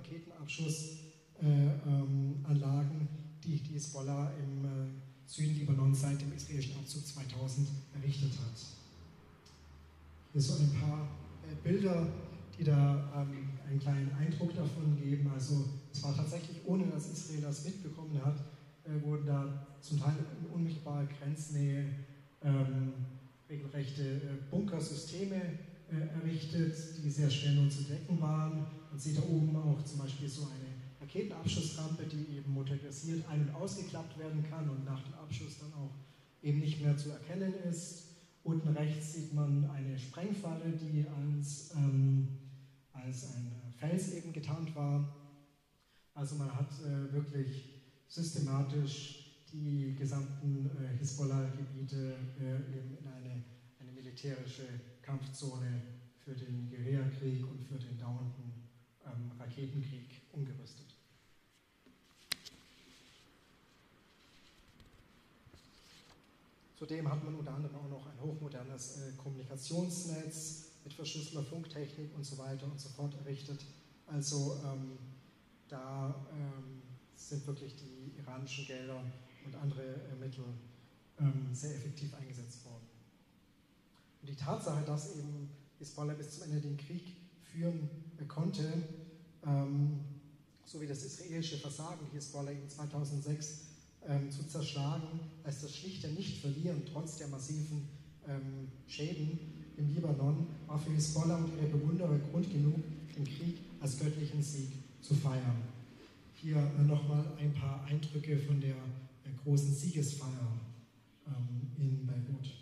Raketenabschussanlagen, die die Hisbollah im Süden Libanons seit dem israelischen Abzug 2000 errichtet hat. Hier so ein paar Bilder, die da einen kleinen Eindruck davon geben. Also es war tatsächlich, ohne dass Israel das mitbekommen hat, wurden da zum Teil in unmittelbarer Grenznähe regelrechte Bunkersysteme errichtet, die sehr schwer nur zu decken waren. Man sieht da oben auch zum Beispiel so eine Raketenabschussrampe, die eben motorisiert ein- und ausgeklappt werden kann und nach dem Abschuss dann auch eben nicht mehr zu erkennen ist. Unten rechts sieht man eine Sprengfalle, die als ein Fels eben getarnt war. Also man hat wirklich systematisch die gesamten Hisbollah-Gebiete eben in eine militärische Kampfzone für den Guerillakrieg und für den dauernden Raketenkrieg umgerüstet. Zudem hat man unter anderem auch noch ein hochmodernes Kommunikationsnetz mit verschlüsselter Funktechnik und so weiter und so fort errichtet. Also da sind wirklich die iranischen Gelder und andere Mittel sehr effektiv eingesetzt worden. Und die Tatsache, dass eben Hisbollah bis zum Ende den Krieg führen konnte, sowie das israelische Versagen, Hisbollah in 2006 zu zerschlagen, als das schlichte Nicht-Verlieren trotz der massiven Schäden im Libanon, war für Hisbollah und ihre Bewunderer Grund genug, den Krieg als göttlichen Sieg zu feiern. Hier nochmal ein paar Eindrücke von der großen Siegesfeier in Beirut.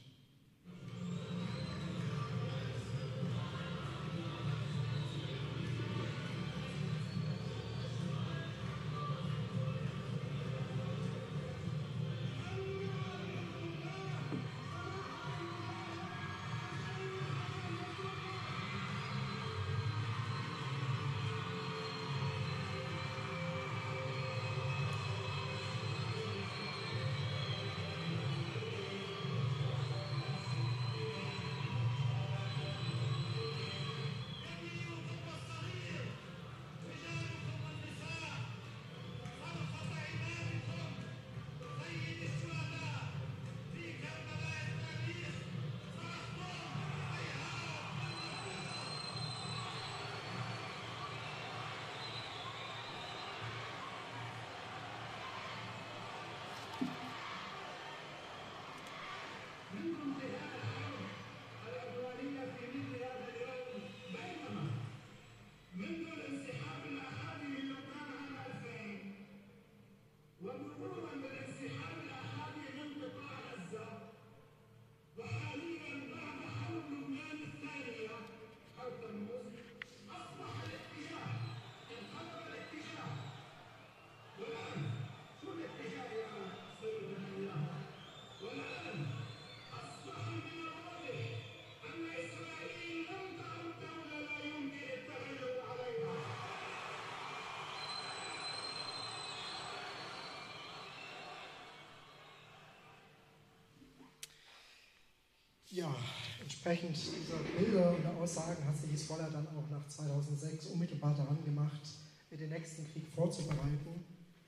Ja, entsprechend dieser Bilder und der Aussagen hat sich Hisbollah dann auch nach 2006 unmittelbar daran gemacht, den nächsten Krieg vorzubereiten.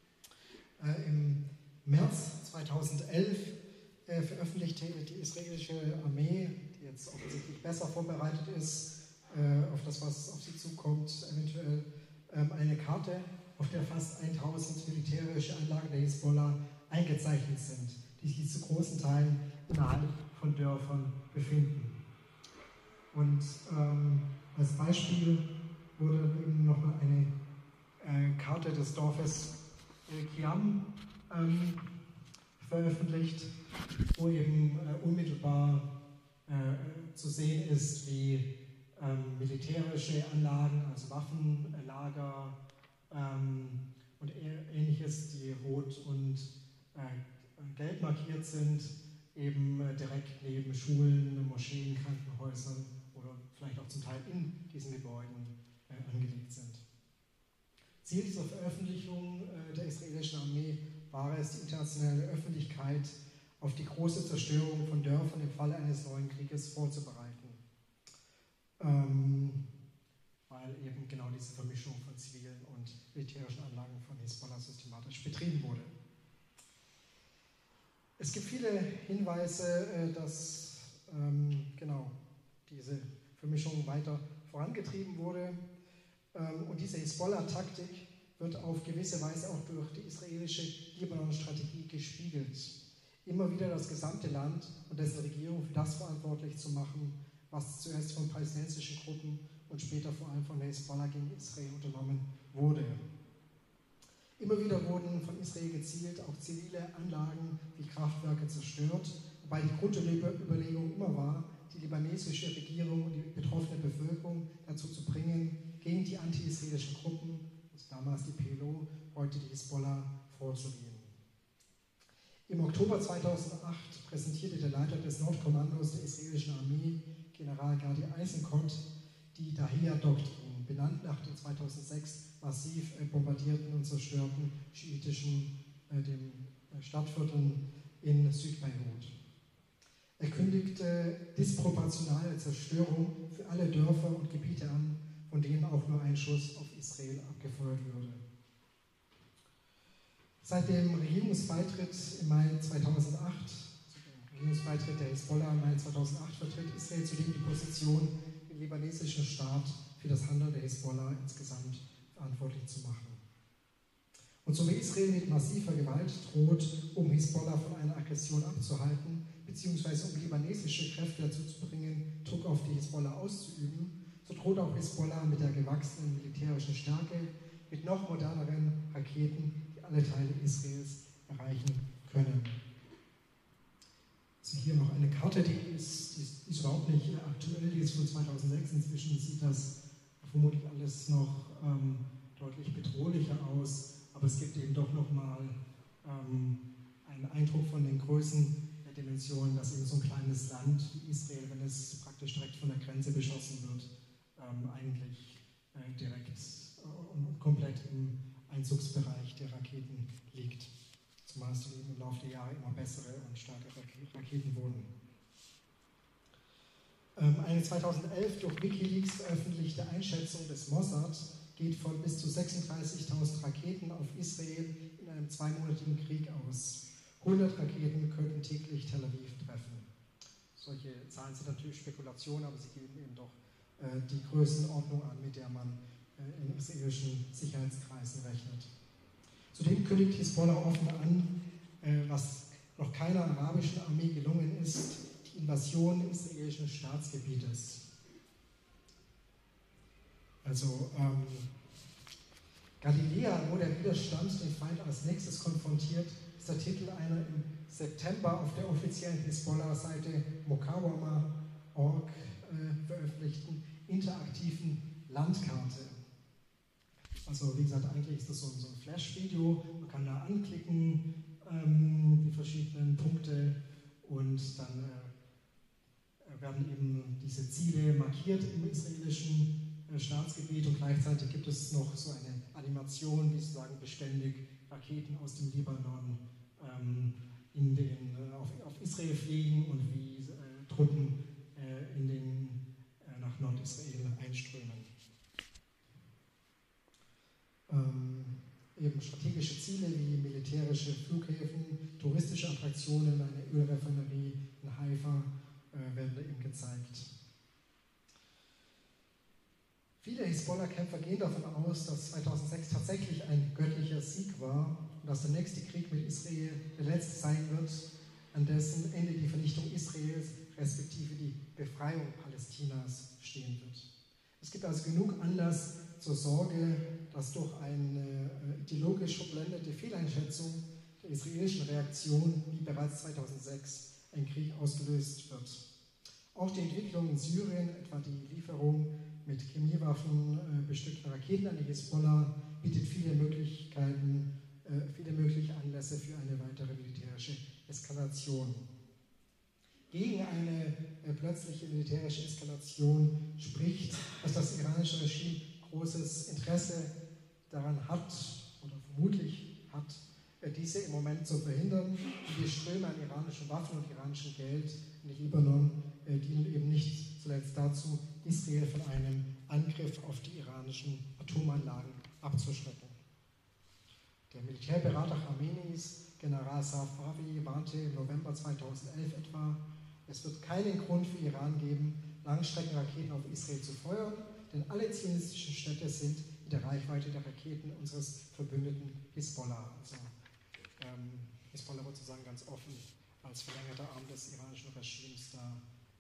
Im März 2011 veröffentlichte die israelische Armee, die jetzt offensichtlich besser vorbereitet ist auf das, was auf sie zukommt, eventuell eine Karte, auf der fast 1000 militärische Anlagen der Hisbollah eingezeichnet sind, die sich zu großen Teilen innerhalb von Dörfern befinden. Und als Beispiel wurde eben nochmal eine Karte des Dorfes Kiam veröffentlicht, wo eben unmittelbar zu sehen ist, wie militärische Anlagen, also Waffenlager und ähnliches, die rot und gelb markiert sind, eben direkt neben Schulen, Moscheen, Krankenhäusern oder vielleicht auch zum Teil in diesen Gebäuden angelegt sind. Ziel dieser Veröffentlichung der israelischen Armee war es, die internationale Öffentlichkeit auf die große Zerstörung von Dörfern im Falle eines neuen Krieges vorzubereiten. Weil eben genau diese Vermischung von zivilen und militärischen Anlagen von Hisbollah systematisch betrieben wurde. Es gibt viele Hinweise, dass diese Vermischung weiter vorangetrieben wurde. Und diese Hisbollah-Taktik wird auf gewisse Weise auch durch die israelische Libanon-Strategie gespiegelt. Immer wieder das gesamte Land und dessen Regierung für das verantwortlich zu machen, was zuerst von palästinensischen Gruppen und später vor allem von der Hisbollah gegen Israel unternommen wurde. Immer wieder wurden von Israel gezielt auch zivile Anlagen wie Kraftwerke zerstört, wobei die Grundüberlegung immer war, die libanesische Regierung und die betroffene Bevölkerung dazu zu bringen, gegen die anti-israelischen Gruppen, also damals die PLO, heute die Hisbollah, vorzugehen. Im Oktober 2008 präsentierte der Leiter des Nordkommandos der israelischen Armee, General Gadi Eisenkot, die Dahia-Doktrin, benannt nach den 2006 massiv bombardierten und zerstörten schiitischen Stadtvierteln in Südbeirut. Er kündigte disproportionale Zerstörung für alle Dörfer und Gebiete an, von denen auch nur ein Schuss auf Israel abgefeuert würde. Seit dem Regierungsbeitritt im Mai 2008, Regierungsbeitritt der Hisbollah im Mai 2008, vertritt Israel zudem die Position, den libanesischen Staat für das Handeln der Hisbollah insgesamt verantwortlich zu machen. Und so wie Israel mit massiver Gewalt droht, um Hisbollah von einer Aggression abzuhalten, beziehungsweise um libanesische Kräfte dazu zu bringen, Druck auf die Hisbollah auszuüben, so droht auch Hisbollah mit der gewachsenen militärischen Stärke, mit noch moderneren Raketen, die alle Teile Israels erreichen können. Also hier noch eine Karte, die ist überhaupt nicht aktuell, die ist von 2006. Inzwischen sieht das vermutlich alles noch deutlich bedrohlicher aus, aber es gibt eben doch nochmal einen Eindruck von den Größen der Dimensionen, dass eben so ein kleines Land wie Israel, wenn es praktisch direkt von der Grenze beschossen wird, eigentlich direkt und komplett im Einzugsbereich der Raketen liegt. Zumal es im Laufe der Jahre immer bessere und stärkere Raketen wurden. Eine 2011 durch Wikileaks veröffentlichte Einschätzung des Mossad geht von bis zu 36.000 Raketen auf Israel in einem zweimonatigen Krieg aus. 100 Raketen könnten täglich Tel Aviv treffen. Solche Zahlen sind natürlich Spekulationen, aber sie geben eben doch die Größenordnung an, mit der man in israelischen Sicherheitskreisen rechnet. Zudem kündigt Hisbollah offen an, was noch keiner arabischen Armee gelungen ist, die Invasion israelischen Staatsgebietes. Also Galiläa, wo der Widerstand den Feind als nächstes konfrontiert, ist der Titel einer im September auf der offiziellen Hisbollah-Seite Mokawama.org veröffentlichten interaktiven Landkarte. Also wie gesagt, eigentlich ist das so ein Flash-Video, man kann da anklicken, die verschiedenen Punkte und dann werden eben diese Ziele markiert im israelischen Staatsgebiet und gleichzeitig gibt es noch so eine Animation, wie sozusagen beständig Raketen aus dem Libanon auf Israel fliegen und wie Truppen nach Nordisrael einströmen. Eben strategische Ziele wie militärische Flughäfen, touristische Attraktionen, eine Ölraffinerie in Haifa werden da eben gezeigt. Viele Hisbollah-Kämpfer gehen davon aus, dass 2006 tatsächlich ein göttlicher Sieg war und dass der nächste Krieg mit Israel der letzte sein wird, an dessen Ende die Vernichtung Israels respektive die Befreiung Palästinas stehen wird. Es gibt also genug Anlass zur Sorge dass durch eine ideologisch verblendete Fehleinschätzung der israelischen Reaktion, wie bereits 2006, ein Krieg ausgelöst wird. Auch die Entwicklung in Syrien, etwa die Lieferung mit Chemiewaffen bestückten Raketen an die Hisbollah, bietet viele mögliche Anlässe für eine weitere militärische Eskalation. Gegen eine plötzliche militärische Eskalation spricht, dass das iranische Regime großes Interesse daran hat oder vermutlich hat, diese im Moment zu verhindern. Und die Ströme an iranischen Waffen und iranischem Geld in den Libanon dienen eben nicht zuletzt dazu, Israel von einem Angriff auf die iranischen Atomanlagen abzuschrecken. Der Militärberater Khameneis, General Safavi, warnte im November 2011 etwa, es wird keinen Grund für Iran geben, Langstreckenraketen auf Israel zu feuern, denn alle zionistischen Städte sind in der Reichweite der Raketen unseres Verbündeten Hisbollah. Also Hisbollah wird sozusagen ganz offen als verlängerter Arm des iranischen Regimes da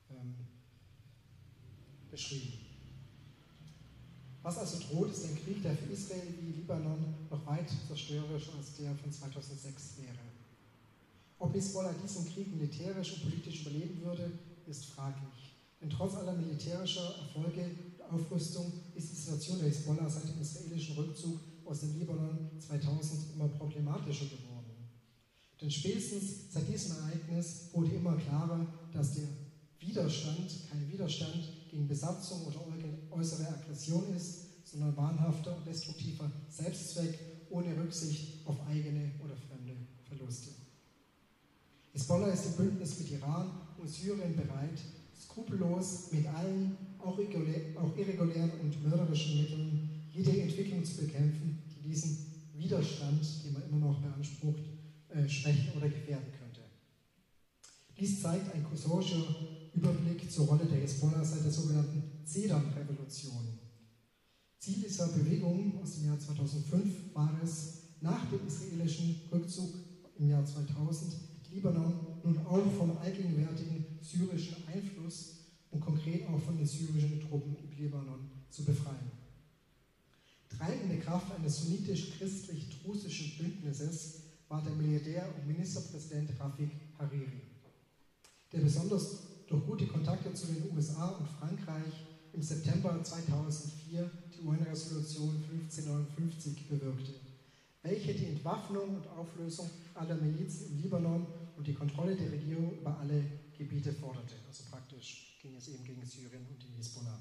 beschrieben. Was also droht, ist ein Krieg, der für Israel wie Libanon noch weit zerstörerischer als der von 2006 wäre. Ob Hisbollah diesen Krieg militärisch und politisch überleben würde, ist fraglich. Denn trotz aller militärischer Erfolge und Aufrüstung ist die Situation der Hisbollah seit dem israelischen Rückzug aus dem Libanon 2000 immer problematischer geworden. Denn spätestens seit diesem Ereignis wurde immer klarer, dass der Widerstand kein Widerstand gegen Besatzung oder äußere Aggression ist, sondern wahnhafter und destruktiver Selbstzweck ohne Rücksicht auf eigene oder fremde Verluste. Hisbollah ist im Bündnis mit Iran und Syrien bereit, skrupellos mit allen, auch irregulären und mörderischen Mitteln, jede Entwicklung zu bekämpfen, die diesen Widerstand, den man immer noch beansprucht, schwächen oder gefährden könnte. Dies zeigt ein kursorischer Überblick zur Rolle der Hisbollah seit der sogenannten Sedan-Revolution. Ziel dieser Bewegung aus dem Jahr 2005 war es, nach dem israelischen Rückzug im Jahr 2000 Libanon nun auch vom allgegenwärtigen syrischen Einfluss und konkret auch von den syrischen Truppen im Libanon zu befreien. Treibende Kraft eines sunnitisch-christlich-drusischen Bündnisses war der Milliardär und Ministerpräsident Rafik Hariri, der besonders durch gute Kontakte zu den USA und Frankreich im September 2004 die UN-Resolution 1559 bewirkte, welche die Entwaffnung und Auflösung aller Milizen im Libanon und die Kontrolle der Regierung über alle Gebiete forderte. Also praktisch ging es eben gegen Syrien und die Hisbollah.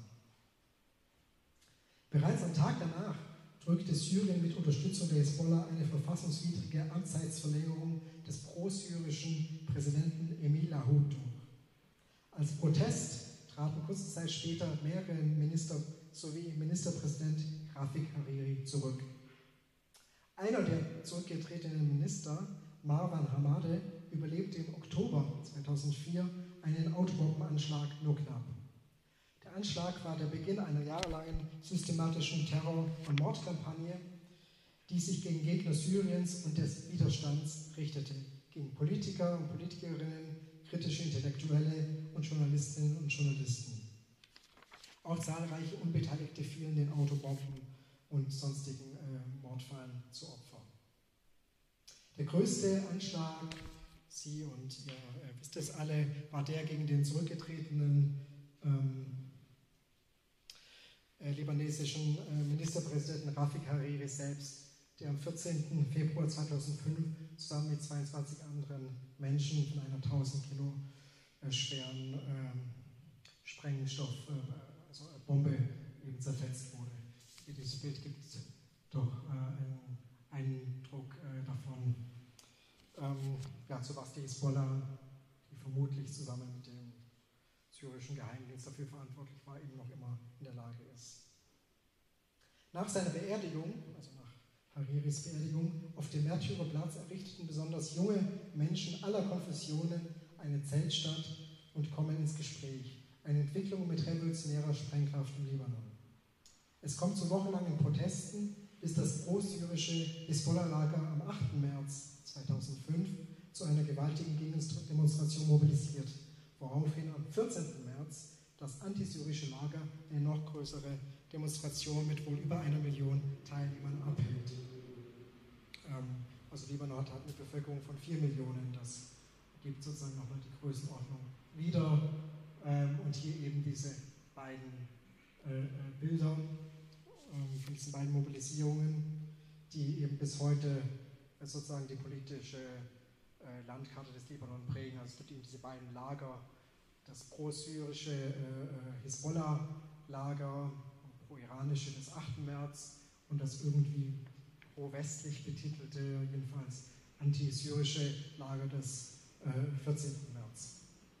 Bereits am Tag danach drückte Syrien mit Unterstützung der Hisbollah eine verfassungswidrige Amtszeitsverlängerung des pro-syrischen Präsidenten Emil Lahoud durch. Als Protest traten kurze Zeit später mehrere Minister sowie Ministerpräsident Rafik Hariri zurück. Einer der zurückgetretenen Minister, Marwan Hamadeh, überlebte im Oktober 2004 einen Autobombenanschlag nur knapp. Der Anschlag war der Beginn einer jahrelangen systematischen Terror- und Mordkampagne, die sich gegen Gegner Syriens und des Widerstands richtete, gegen Politiker und Politikerinnen, kritische Intellektuelle und Journalistinnen und Journalisten. Auch zahlreiche Unbeteiligte fielen den Autobomben und sonstigen Mordfallen zu Opfer. Der größte Anschlag, Sie und ihr wisst es alle, war der gegen den zurückgetretenen libanesischen Ministerpräsidenten Rafik Hariri selbst, der am 14. Februar 2005 zusammen mit 22 anderen Menschen von einer 1000 Kilo schweren Sprengstoff, also Bombe, eben zerfetzt wurde. Dieses Bild gibt doch einen Eindruck davon, zu was die Hisbollah, die vermutlich zusammen mit dem syrischen Geheimdienst dafür verantwortlich war, eben noch immer in der Lage ist. Nach seiner Beerdigung, also nach Hariris Beerdigung, auf dem Märtyrerplatz errichteten besonders junge Menschen aller Konfessionen eine Zeltstadt und kommen ins Gespräch. Eine Entwicklung mit revolutionärer Sprengkraft im Libanon. Es kommt zu wochenlangen Protesten, bis das pro-syrische Hisbollah-Lager am 8. März 2005 zu einer gewaltigen Gegendemonstration mobilisiert, woraufhin am 14. März das antisyrische Lager eine noch größere Demonstration mit wohl über 1 Million Teilnehmern hat eine Bevölkerung von 4 Millionen. Das gibt sozusagen nochmal die Größenordnung wieder. Und hier eben diese beiden Bilder von diesen beiden Mobilisierungen, die eben bis heute sozusagen die politische Landkarte des Libanon prägen. Also es gibt eben diese beiden Lager, das pro-syrische Hisbollah-Lager, pro-iranische des 8. März und das irgendwie pro-westlich betitelte, jedenfalls anti-syrische Lager des 14. März.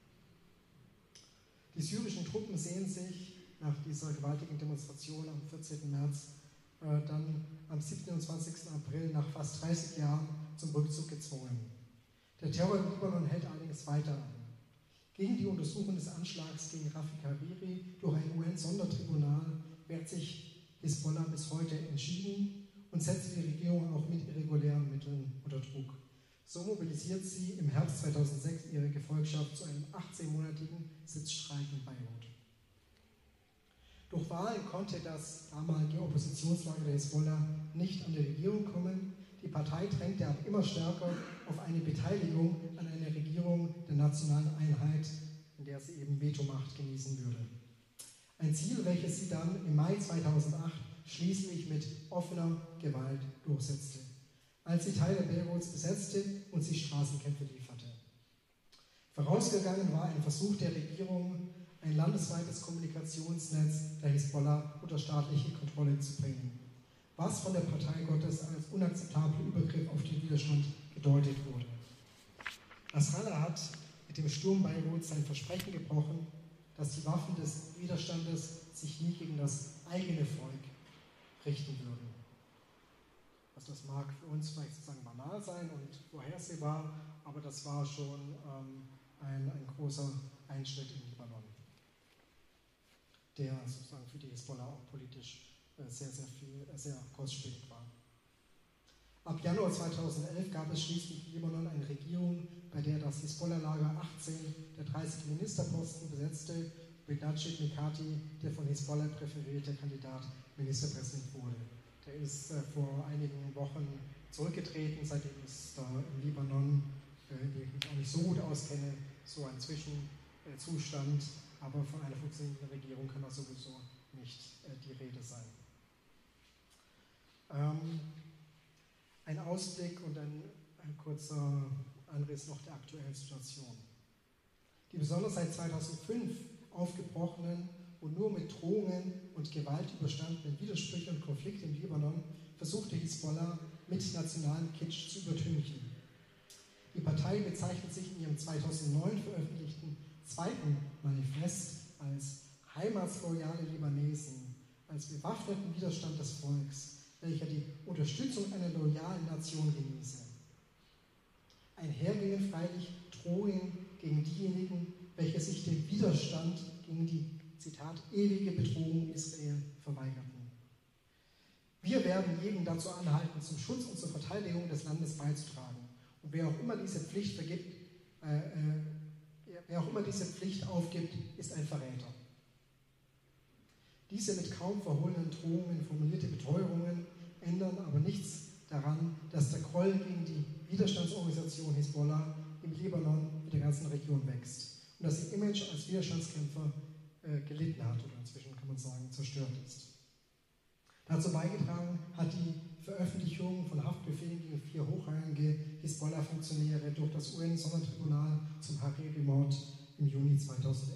Die syrischen Truppen sehen sich nach dieser gewaltigen Demonstration am 14. März dann am 27. April nach fast 30 Jahren zum Rückzug gezwungen. Der Terror im Libanon hält allerdings weiter an. Gegen die Untersuchung des Anschlags gegen Rafik Hariri durch ein UN-Sondertribunal wehrt sich Hisbollah bis heute entschieden und setzt die Regierung auch mit irregulären Mitteln unter Druck. So mobilisiert sie im Herbst 2006 ihre Gefolgschaft zu einem 18-monatigen Sitzstreik in Beirut. Durch Wahlen konnte das damalige Oppositionslager der Hisbollah nicht an die Regierung kommen. Die Partei drängte aber immer stärker auf eine Beteiligung an einer Regierung der nationalen Einheit, in der sie eben Vetomacht genießen würde. Ein Ziel, welches sie dann im Mai 2008 schließlich mit offener Gewalt durchsetzte, als sie Teile Beiruts besetzte und sie Straßenkämpfe lieferte. Vorausgegangen war ein Versuch der Regierung, ein landesweites Kommunikationsnetz der Hisbollah unter staatliche Kontrolle zu bringen, was von der Partei Gottes als unakzeptabler Übergriff auf den Widerstand gedeutet wurde. Nasrallah hat mit dem Sturm Beiruts sein Versprechen gebrochen, dass die Waffen des Widerstandes sich nie gegen das eigene Volk richten würden. Also das mag für uns vielleicht sozusagen banal sein und vorhersehbar, aber das war schon ein großer Einschnitt im Libanon, der sozusagen für die Hisbollah auch politisch sehr kostspielig war. Ab Januar 2011 gab es schließlich in Libanon eine Regierung, bei der das Hisbollah-Lager 18 der 30 Ministerposten besetzte, mit Najib Mikati, der von Hisbollah präferierte Kandidat, Ministerpräsident wurde. Der ist vor einigen Wochen zurückgetreten, seitdem ist da im Libanon, in dem ich mich auch nicht so gut auskenne, so ein Zwischenzustand, aber von einer funktionierenden Regierung kann da sowieso nicht die Rede sein. Ein Ausblick und ein kurzer Anriss noch der aktuellen Situation. Die besonders seit 2005 aufgebrochenen und nur mit Drohungen und Gewalt überstandenen Widersprüche und Konflikte im Libanon versuchte Hisbollah mit nationalem Kitsch zu übertünchen. Die Partei bezeichnet sich in ihrem 2009 veröffentlichten zweiten Manifest als heimatsloyale Libanesen, als bewaffneten Widerstand des Volks, welcher die Unterstützung einer loyalen Nation genieße. Einhergingen freilich Drohungen gegen diejenigen, welche sich dem Widerstand gegen die, Zitat, ewige Bedrohung Israel verweigerten. Wir werden jeden dazu anhalten, zum Schutz und zur Verteidigung des Landes beizutragen. Und wer auch immer diese Pflicht aufgibt, ist ein Verräter. Diese mit kaum verhohlenen Drohungen formulierte Beteuerungen ändern aber nichts daran, dass der Groll gegen die Widerstandsorganisation Hisbollah im Libanon mit der ganzen Region wächst und dass ihr Image als Widerstandskämpfer gelitten hat oder inzwischen kann man sagen zerstört ist. Dazu beigetragen hat die Veröffentlichung von Haftbefehlen gegen 4 hochrangige Hisbollah-Funktionäre durch das UN-Sondertribunal zum Hariri-Mord im Juni 2011.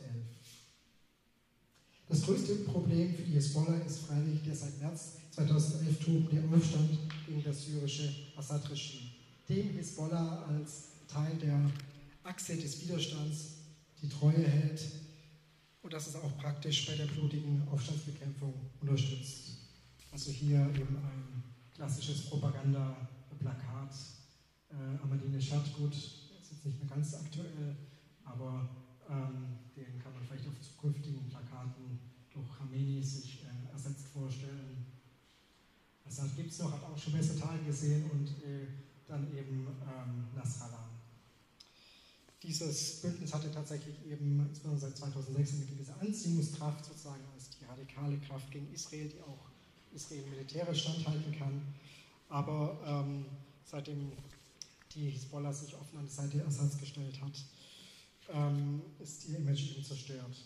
Das größte Problem für die Hisbollah ist freilich der seit März 2011 tobende Aufstand gegen das syrische Assad-Regime, dem Hisbollah als Teil der Achse des Widerstands die Treue hält und das es auch praktisch bei der blutigen Aufstandsbekämpfung unterstützt. Also hier eben ein klassisches Propagandaplakat. Ahmadinejad, gut, ist jetzt nicht mehr ganz aktuell, aber den kann man vielleicht auf zukünftigen Plakaten durch Khamenei sich ersetzt vorstellen. Assad gibt es noch, hat auch schon bessere Tage gesehen und dann eben Nasrallah. Dieses Bündnis hatte tatsächlich eben, insbesondere seit 2006, eine gewisse Anziehungskraft sozusagen als die radikale Kraft gegen Israel, die auch Israel militärisch standhalten kann. Aber seit dem die Hisbollah sich offen an die Seite Assads gestellt hat, ist ihr Image eben zerstört.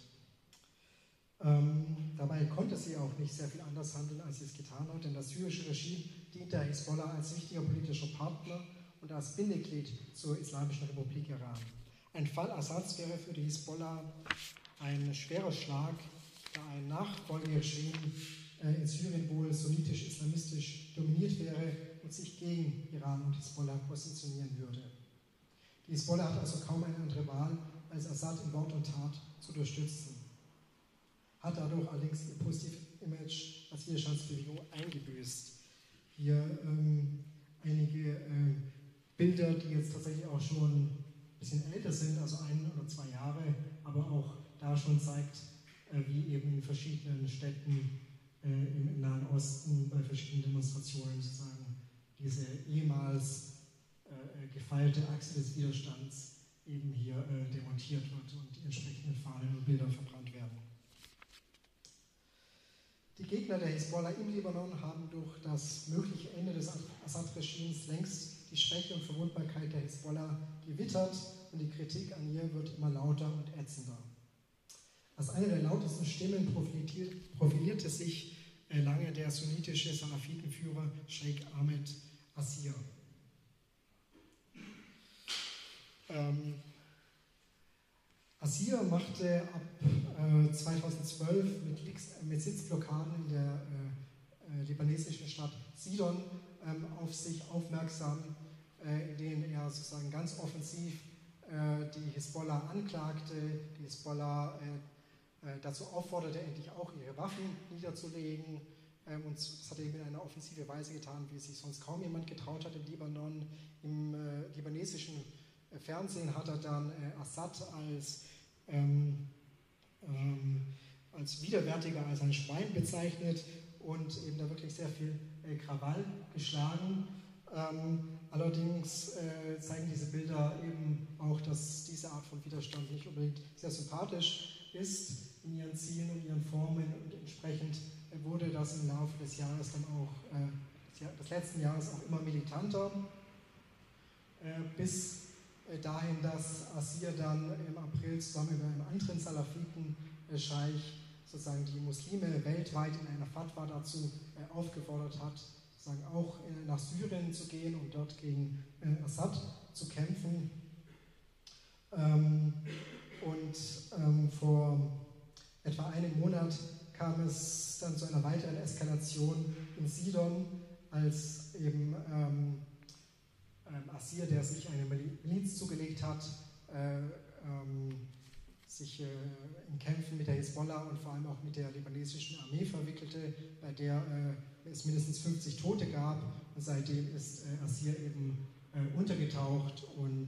Dabei konnte sie auch nicht sehr viel anders handeln, als sie es getan hat, denn das syrische Regime dient der Hisbollah als wichtiger politischer Partner und als Bindeglied zur Islamischen Republik Iran. Ein Fall Assads wäre für die Hisbollah ein schwerer Schlag, da ein Nachfolgeregime in Syrien wohl sunnitisch-islamistisch dominiert wäre und sich gegen Iran und Hisbollah positionieren würde. Die Hisbollah hat also kaum eine andere Wahl, als Assad in Wort und Tat zu unterstützen, hat dadurch allerdings ihr positives Image als Widerstandsbewegung eingebüßt. Hier einige Bilder, die jetzt tatsächlich auch schon ein bisschen älter sind, also 1 oder 2 Jahre, aber auch da schon zeigt, wie eben in verschiedenen Städten im Nahen Osten bei verschiedenen Demonstrationen sozusagen diese ehemals gefeilte Achse des Widerstands eben hier demontiert wird und die entsprechenden Fahnen und Bilder verbrannt werden. Die Gegner der Hisbollah im Libanon haben durch das mögliche Ende des Assad-Regimes längst die Schwäche und Verwundbarkeit der Hisbollah gewittert und die Kritik an ihr wird immer lauter und ätzender. Als eine der lautesten Stimmen profilierte sich lange der sunnitische Salafitenführer Sheikh Ahmed Assir. Assir machte ab 2012 mit Sitzblockaden in der libanesischen Stadt Sidon auf sich aufmerksam, in denen er sozusagen ganz offensiv die Hisbollah anklagte, die Hisbollah dazu aufforderte, endlich auch ihre Waffen niederzulegen. Und das hat er eben in einer offensiven Weise getan, wie es sich sonst kaum jemand getraut hat im Libanon. Im libanesischen Fernsehen hat er dann Assad als widerwärtiger, als ein Schwein bezeichnet und eben da wirklich sehr viel Krawall geschlagen. Allerdings zeigen diese Bilder eben auch, dass diese Art von Widerstand nicht unbedingt sehr sympathisch ist in ihren Zielen und ihren Formen und entsprechend wurde das im Laufe des Jahres dann auch, des letzten Jahres auch immer militanter, bis dahin, dass Assir dann im April zusammen mit einem anderen Salafiten-Scheich sozusagen die Muslime weltweit in einer Fatwa dazu aufgefordert hat, sozusagen auch nach Syrien zu gehen und dort gegen Assad zu kämpfen. Vor etwa einem Monat kam es dann zu einer weiteren Eskalation in Sidon, als eben Assir, der sich eine Miliz zugelegt hat, sich in Kämpfen mit der Hisbollah und vor allem auch mit der libanesischen Armee verwickelte, bei der es mindestens 50 Tote gab. Und seitdem ist Assir eben untergetaucht und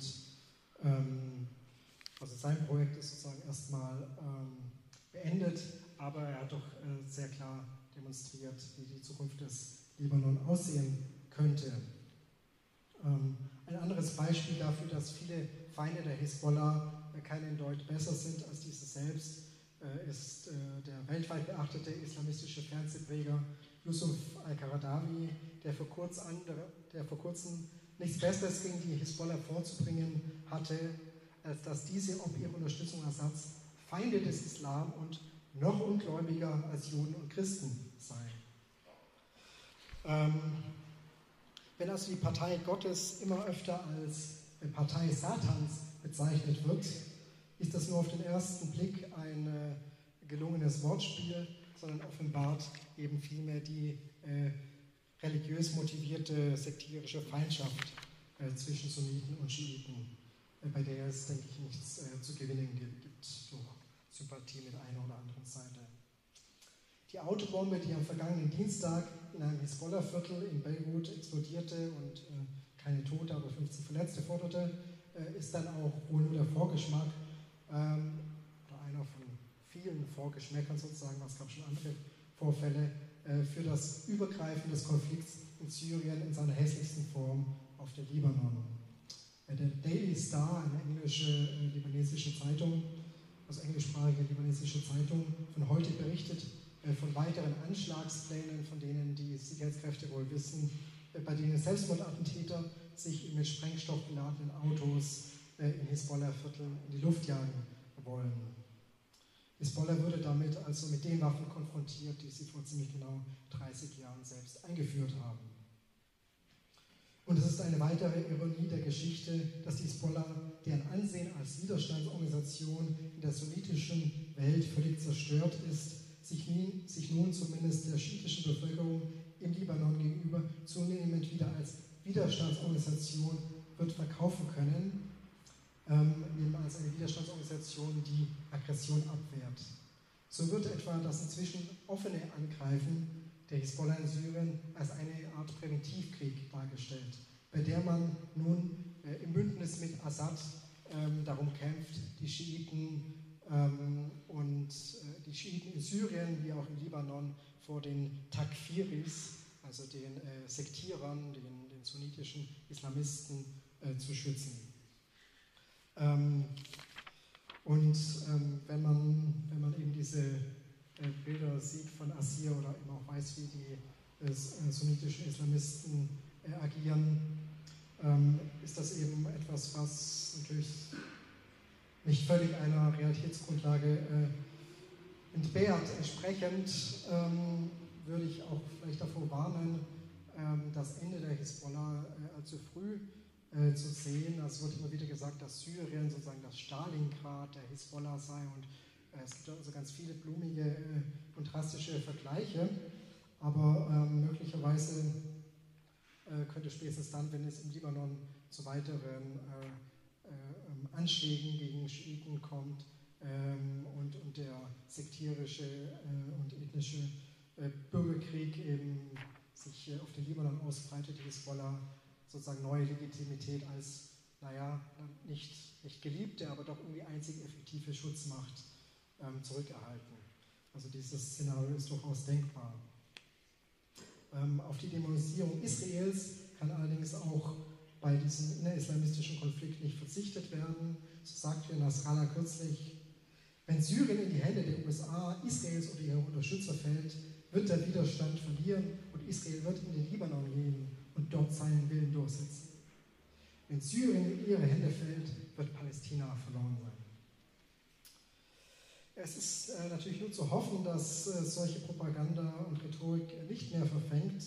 also sein Projekt ist sozusagen erstmal beendet, aber er hat doch sehr klar demonstriert, wie die Zukunft des Libanon aussehen könnte. Ein anderes Beispiel dafür, dass viele Feinde der Hisbollah keinen Deut besser sind als diese selbst, ist der weltweit beachtete islamistische Fernsehpräger Yusuf al-Qaradawi, der vor kurzem nichts Besseres gegen die Hisbollah vorzubringen hatte, als dass diese ob ihre Unterstützung Assads Feinde des Islam und noch ungläubiger als Juden und Christen seien. Wenn also die Partei Gottes immer öfter als Partei Satans bezeichnet wird, ist das nur auf den ersten Blick ein gelungenes Wortspiel, sondern offenbart eben vielmehr die religiös motivierte sektierische Feindschaft zwischen Sunniten und Schiiten, bei der es, denke ich, nichts zu gewinnen gibt durch Sympathie mit einer oder anderen Seite. Die Autobombe, die am vergangenen Dienstag in einem Hisbollah-Viertel in Beirut explodierte und keine Tote, aber 15 Verletzte forderte, ist dann auch wohl nur der Vorgeschmack oder einer von vielen Vorgeschmäckern sozusagen, es gab schon andere Vorfälle, für das Übergreifen des Konflikts in Syrien in seiner hässlichsten Form auf den Libanon. Der Daily Star, eine englisch-libanesische Zeitung, also englischsprachige libanesische Zeitung, von heute berichtet von weiteren Anschlagsplänen, von denen die Sicherheitskräfte wohl wissen, bei denen Selbstmordattentäter sich mit Sprengstoff beladenen Autos in Hisbollah-Vierteln in die Luft jagen wollen. Hisbollah wurde damit also mit den Waffen konfrontiert, die sie vor ziemlich genau 30 Jahren selbst eingeführt haben. Und es ist eine weitere Ironie der Geschichte, dass die Hisbollah, deren Ansehen als Widerstandsorganisation in der sunnitischen Welt völlig zerstört ist, sich nun zumindest der schiitischen Bevölkerung im Libanon gegenüber zunehmend wieder als Widerstandsorganisation wird verkaufen können, eben als eine Widerstandsorganisation, die Aggression abwehrt. So wird etwa das inzwischen offene Angreifen der Hisbollah in Syrien als eine Art Präventivkrieg dargestellt, bei der man nun im Bündnis mit Assad darum kämpft, die Schiiten die Schiiten in Syrien wie auch im Libanon vor den Takfiris, also den Sektierern, den sunnitischen Islamisten zu schützen. Wenn man eben diese Bilder sieht von Assir oder eben auch weiß, wie die sunnitischen Islamisten agieren, ist das eben etwas, was natürlich nicht völlig einer Realitätsgrundlage entbehrt. Entsprechend würde ich auch vielleicht davor warnen, das Ende der Hisbollah allzu früh zu sehen. Es wird immer wieder gesagt, dass Syrien sozusagen das Stalingrad der Hisbollah sei und es gibt also ganz viele blumige und drastische Vergleiche, aber möglicherweise könnte spätestens dann, wenn es im Libanon zu weiteren Anschlägen gegen Schiiten kommt und der sektierische und ethnische Bürgerkrieg eben sich auf den Libanon ausbreitet, die Hisbollah sozusagen neue Legitimität als, nicht geliebte, aber doch irgendwie einzig effektive Schutzmacht zurückerhalten. Also dieses Szenario ist durchaus denkbar. Auf die Dämonisierung Israels kann allerdings auch bei diesem innerislamistischen Konflikt nicht verzichtet werden. So sagte Nasrallah kürzlich: Wenn Syrien in die Hände der USA, Israels oder ihrer Unterstützer fällt, wird der Widerstand verlieren und Israel wird in den Libanon gehen und dort seinen Willen durchsetzen. Wenn Syrien in ihre Hände fällt, wird Palästina verloren sein. Es ist natürlich nur zu hoffen, dass solche Propaganda und Rhetorik nicht mehr verfängt,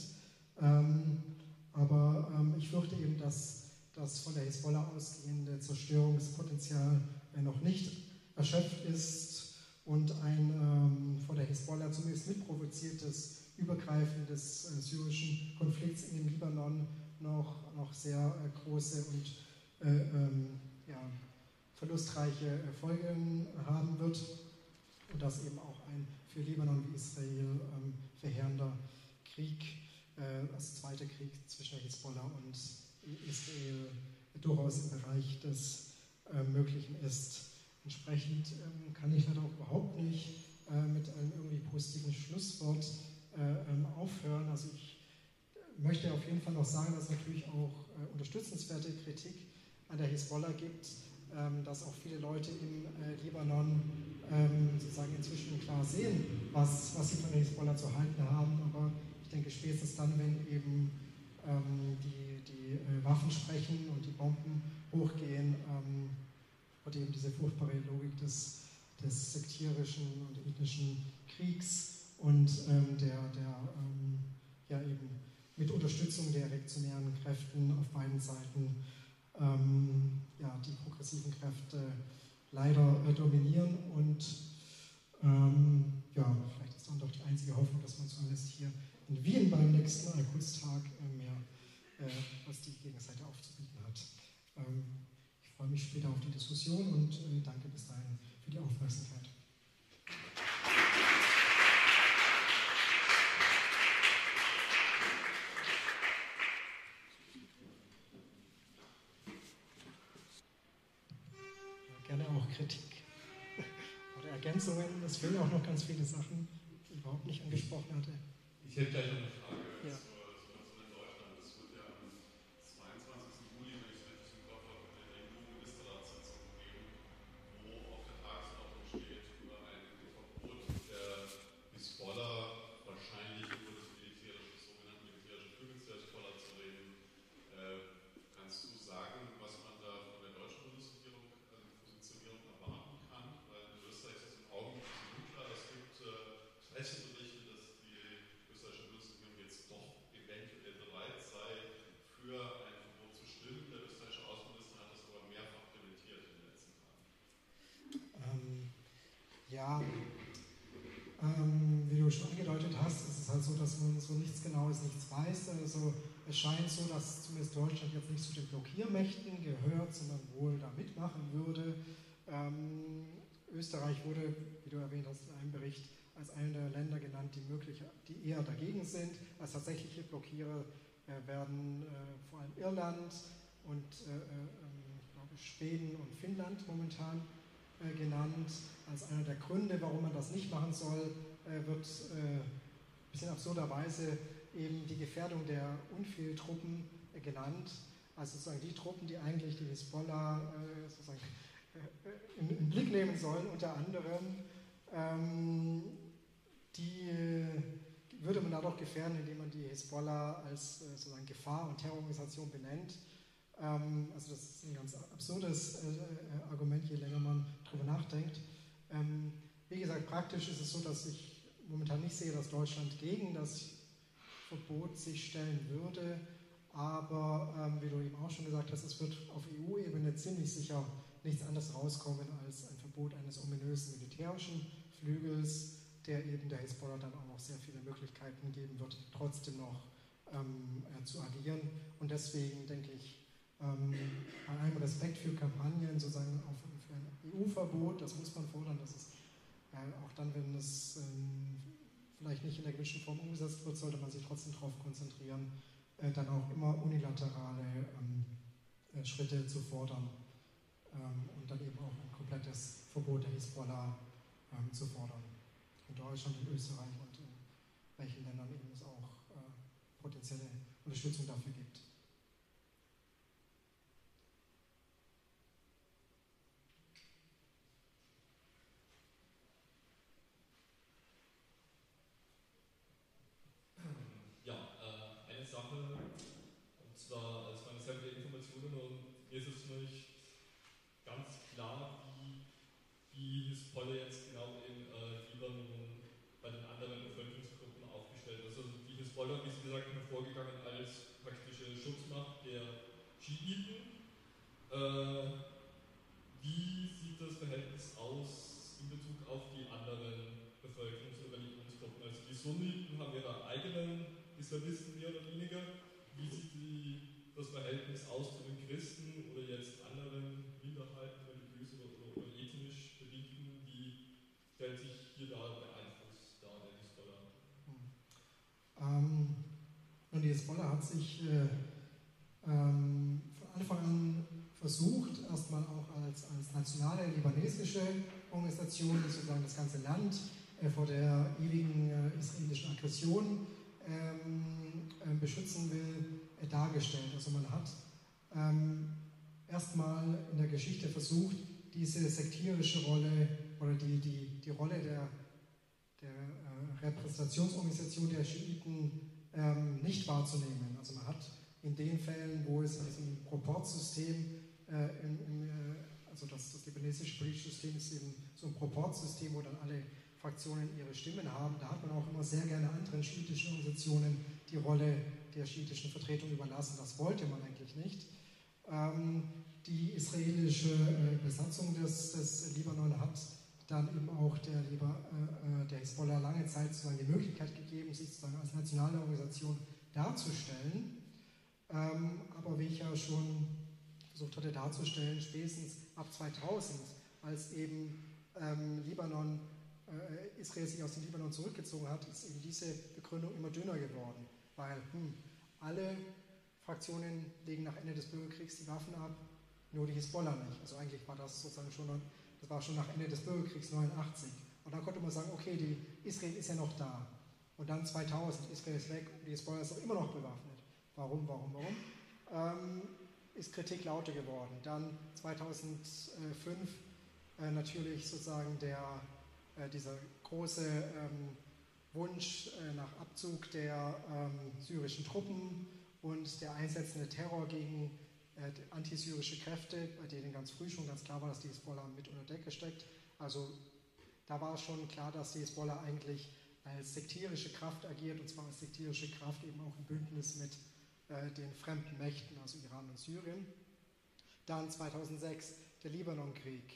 aber ich fürchte eben, dass das von der Hisbollah ausgehende Zerstörungspotenzial noch nicht erschöpft ist und ein von der Hisbollah zumindest mitprovoziertes Übergreifen des syrischen Konflikts in den Libanon noch sehr große und verlustreiche Folgen haben wird und dass eben auch ein für Libanon wie Israel verheerender Krieg, als zweiter Krieg zwischen der Hisbollah und Israel durchaus im Bereich des Möglichen ist. Entsprechend kann ich leider auch überhaupt nicht mit einem irgendwie positiven Schlusswort aufhören. Also ich möchte auf jeden Fall noch sagen, dass es natürlich auch unterstützenswerte Kritik an der Hisbollah gibt, dass auch viele Leute im Libanon sozusagen inzwischen klar sehen, was sie von der Hisbollah zu halten haben. Aber ich denke, spätestens dann, wenn eben die Waffen sprechen und die Bomben hochgehen, wird eben diese furchtbare Logik des sektierischen und ethnischen Kriegs und eben mit Unterstützung der reaktionären Kräften auf beiden Seiten die progressiven Kräfte leider dominieren und vielleicht ist dann doch die einzige Hoffnung, dass man zumindest hier in Wien beim nächsten Al-Quds-Tag mehr als die Gegenseite aufzubieten hat. Ich freue mich später auf die Diskussion und danke bis dahin für die Aufmerksamkeit. Gerne auch Kritik oder Ergänzungen. Es fehlen auch noch ganz viele Sachen, die ich überhaupt nicht angesprochen hatte. Ich hätte gleich noch eine Frage Ja. zur Situation in Deutschland. Es wird ja am 22. Juli, wenn ich es richtig im Kopf habe, eine EU-Ministerratssitzung geben, wo auf der Tagesordnung steht über ein Verbot der Hisbollah, wahrscheinlich über das sogenannte militärische Flügel der Hisbollah zu Ja, wie du schon angedeutet hast, ist es halt so, dass man so nichts Genaues, nichts weiß. Also es scheint so, dass zumindest Deutschland jetzt nicht zu den Blockiermächten gehört, sondern wohl da mitmachen würde. Österreich wurde, wie du erwähnt hast, in einem Bericht als einer der Länder genannt, die eher dagegen sind. Als tatsächliche Blockierer werden vor allem Irland und ich glaube Schweden und Finnland momentan genannt. Als einer der Gründe, warum man das nicht machen soll, wird ein bisschen absurderweise eben die Gefährdung der UNFIL-Truppen genannt. Also sozusagen die Truppen, die eigentlich die Hisbollah sozusagen in Blick nehmen sollen, unter anderem, die würde man dadurch gefährden, indem man die Hisbollah als sozusagen Gefahr- und Terrororganisation benennt. Also das ist ein ganz absurdes Argument, je länger man darüber nachdenkt. Wie gesagt, praktisch ist es so, dass ich momentan nicht sehe, dass Deutschland gegen das Verbot sich stellen würde, aber wie du eben auch schon gesagt hast, es wird auf EU-Ebene ziemlich sicher nichts anderes rauskommen als ein Verbot eines ominösen militärischen Flügels, der eben der Hisbollah dann auch noch sehr viele Möglichkeiten geben wird, trotzdem noch zu agieren. Und deswegen denke ich, bei allem Respekt für Kampagnen, sozusagen auch für ein EU-Verbot, das muss man fordern, dass es auch dann, wenn es vielleicht nicht in der gewünschten Form umgesetzt wird, sollte man sich trotzdem darauf konzentrieren, dann auch immer unilaterale Schritte zu fordern und dann eben auch ein komplettes Verbot der Hisbollah zu fordern. In Deutschland, in Österreich und in welchen Ländern eben es auch potenzielle Unterstützung dafür gibt. Eine Sache, und zwar, als meine sämtliche Informationen, und mir ist es noch nicht ganz klar, wie die Hisbollah jetzt genau in Libanon bei den anderen Bevölkerungsgruppen aufgestellt ist. Also die Hisbollah, wie Sie gesagt haben, vorgegangen als praktische Schutzmacht der Schiiten. Wie sieht das Verhältnis aus in Bezug auf die anderen Bevölkerungs- oder Religionsgruppen? Also die Sunniten haben ihre eigenen Islamisten mehr oder weniger. Wie sieht das Verhältnis aus zu den Christen oder jetzt anderen Minderheiten, religiös oder ethnisch bedingten? Wie stellt sich hier da der Einfluss dar, der Hisbollah? Und die Hisbollah hat sich von Anfang an versucht, erstmal auch als nationale libanesische Organisation, die sozusagen das ganze Land vor der ewigen israelischen Aggression beschützen will, dargestellt. Also man hat erstmal in der Geschichte versucht, diese sektierische Rolle oder die Rolle der Repräsentationsorganisation der Schiiten nicht wahrzunehmen. Also man hat in den Fällen, wo es in diesem Proportsystem, also das libanesische politische System ist eben so ein Proportsystem, wo dann alle Fraktionen ihre Stimmen haben, da hat man auch immer sehr gerne anderen schiitischen Organisationen die Rolle der schiitischen Vertretung überlassen. Das wollte man eigentlich nicht. Die israelische Besatzung des Libanon hat dann eben auch der Hisbollah lange Zeit sozusagen die Möglichkeit gegeben, sich sozusagen als nationale Organisation darzustellen. Aber wie ich ja schon versucht hatte darzustellen, spätestens ab 2000, als eben Israel sich aus dem Libanon zurückgezogen hat, ist eben diese Begründung immer dünner geworden, weil alle Fraktionen legen nach Ende des Bürgerkriegs die Waffen ab, nur die Hisbollah nicht. Also eigentlich war das sozusagen schon nach Ende des Bürgerkriegs 89. Und dann konnte man sagen, okay, Israel ist ja noch da. Und dann 2000, Israel ist weg, die Hisbollah ist auch immer noch bewaffnet. Warum? Ist Kritik lauter geworden. Dann 2005 natürlich sozusagen dieser große Wunsch nach Abzug der syrischen Truppen und der einsetzende Terror gegen antisyrische Kräfte, bei denen ganz früh schon ganz klar war, dass die Hisbollah mit unter Decke steckt. Also da war schon klar, dass die Hisbollah eigentlich als sektierische Kraft agiert, und zwar als sektierische Kraft eben auch im Bündnis mit den fremden Mächten, also Iran und Syrien. Dann 2006 der Libanonkrieg.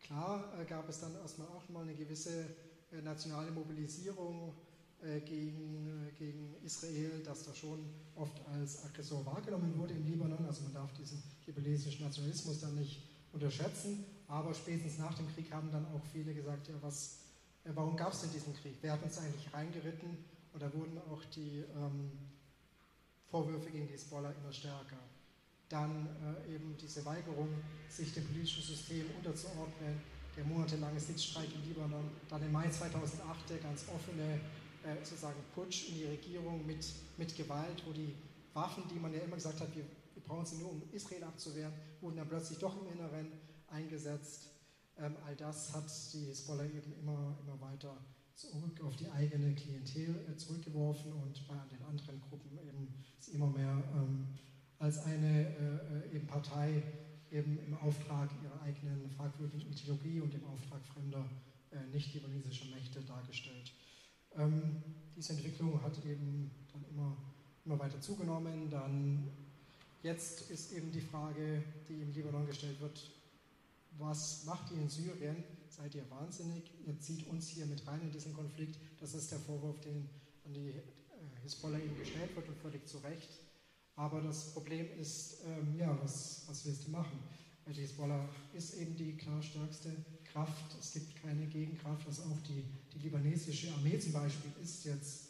Klar gab es dann erstmal auch mal eine gewisse nationale Mobilisierung gegen Israel, das da schon oft als Aggressor wahrgenommen wurde im Libanon. Also man darf diesen libanesischen Nationalismus dann nicht unterschätzen. Aber spätestens nach dem Krieg haben dann auch viele gesagt, ja, warum gab es denn diesen Krieg? Wer hat uns eigentlich reingeritten? Und da wurden auch die Vorwürfe gegen die Hisbollah immer stärker. Dann eben diese Weigerung, sich dem politischen System unterzuordnen, der monatelange Sitzstreik im Libanon, dann im Mai 2008 der ganz offene sozusagen Putsch in die Regierung mit Gewalt, wo die Waffen, die man ja immer gesagt hat, wir brauchen sie nur, um Israel abzuwehren, wurden dann plötzlich doch im Inneren eingesetzt. All das hat die Hisbollah eben immer weiter zurück auf die eigene Klientel zurückgeworfen und bei den anderen Gruppen eben ist immer mehr als eine eben Partei eben im Auftrag ihrer eigenen fragwürdigen Ideologie und im Auftrag fremder nicht-libanesischer Mächte dargestellt. Diese Entwicklung hat eben dann immer weiter zugenommen. Dann jetzt ist eben die Frage, die im Libanon gestellt wird, was macht ihr in Syrien? Seid ihr wahnsinnig? Ihr zieht uns hier mit rein in diesen Konflikt. Das ist der Vorwurf, den an die Hisbollah eben gestellt wird und völlig zu Recht. Aber das Problem ist, was willst du machen? Die Hisbollah ist eben die klar stärkste Kraft. Es gibt keine Gegenkraft. Also auch die libanesische Armee zum Beispiel ist jetzt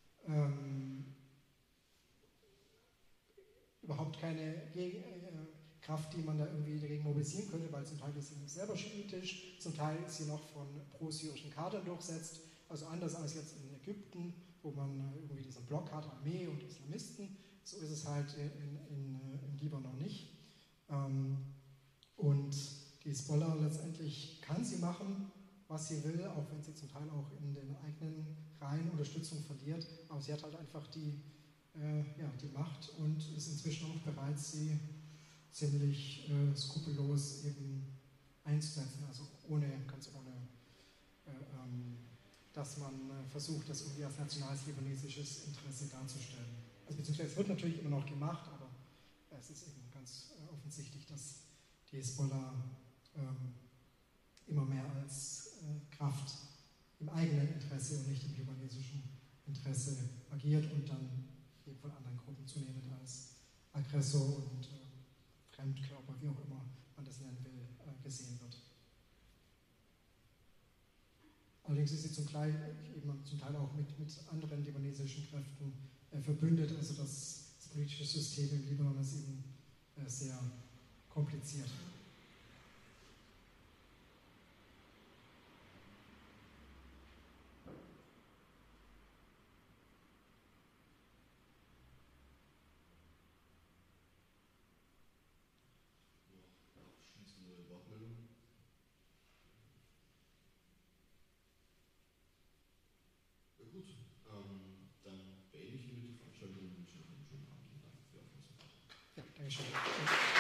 überhaupt keine Kraft, die man da irgendwie dagegen mobilisieren könnte, weil zum Teil ist sie selber schiitisch, zum Teil ist sie noch von pro-syrischen Kadern durchsetzt, also anders als jetzt in Ägypten, wo man irgendwie diesen Block hat, Armee und Islamisten, so ist es halt im Libanon nicht. Und die Hisbollah letztendlich kann sie machen, was sie will, auch wenn sie zum Teil auch in den eigenen Reihen Unterstützung verliert, aber sie hat halt einfach die Macht und ist inzwischen auch bereit, sie ziemlich skrupellos eben einzusetzen, also ganz ohne, dass man versucht, das irgendwie als nationales libanesisches Interesse darzustellen. Also beziehungsweise es wird natürlich immer noch gemacht, aber es ist eben ganz offensichtlich, dass die Hisbollah immer mehr als Kraft im eigenen Interesse und nicht im libanesischen Interesse agiert und dann eben von anderen Gruppen zunehmend als Aggressor und Fremdkörper, wie auch immer man das nennen will, gesehen wird. Allerdings ist sie zum Teil auch mit anderen libanesischen Kräften verbündet, also das politische System im Libanon ist eben sehr kompliziert. Gut, dann beende ich hiermit die Veranstaltung und wünsche noch einen schönen Abend und danke für die Aufmerksamkeit. Ja, danke schön.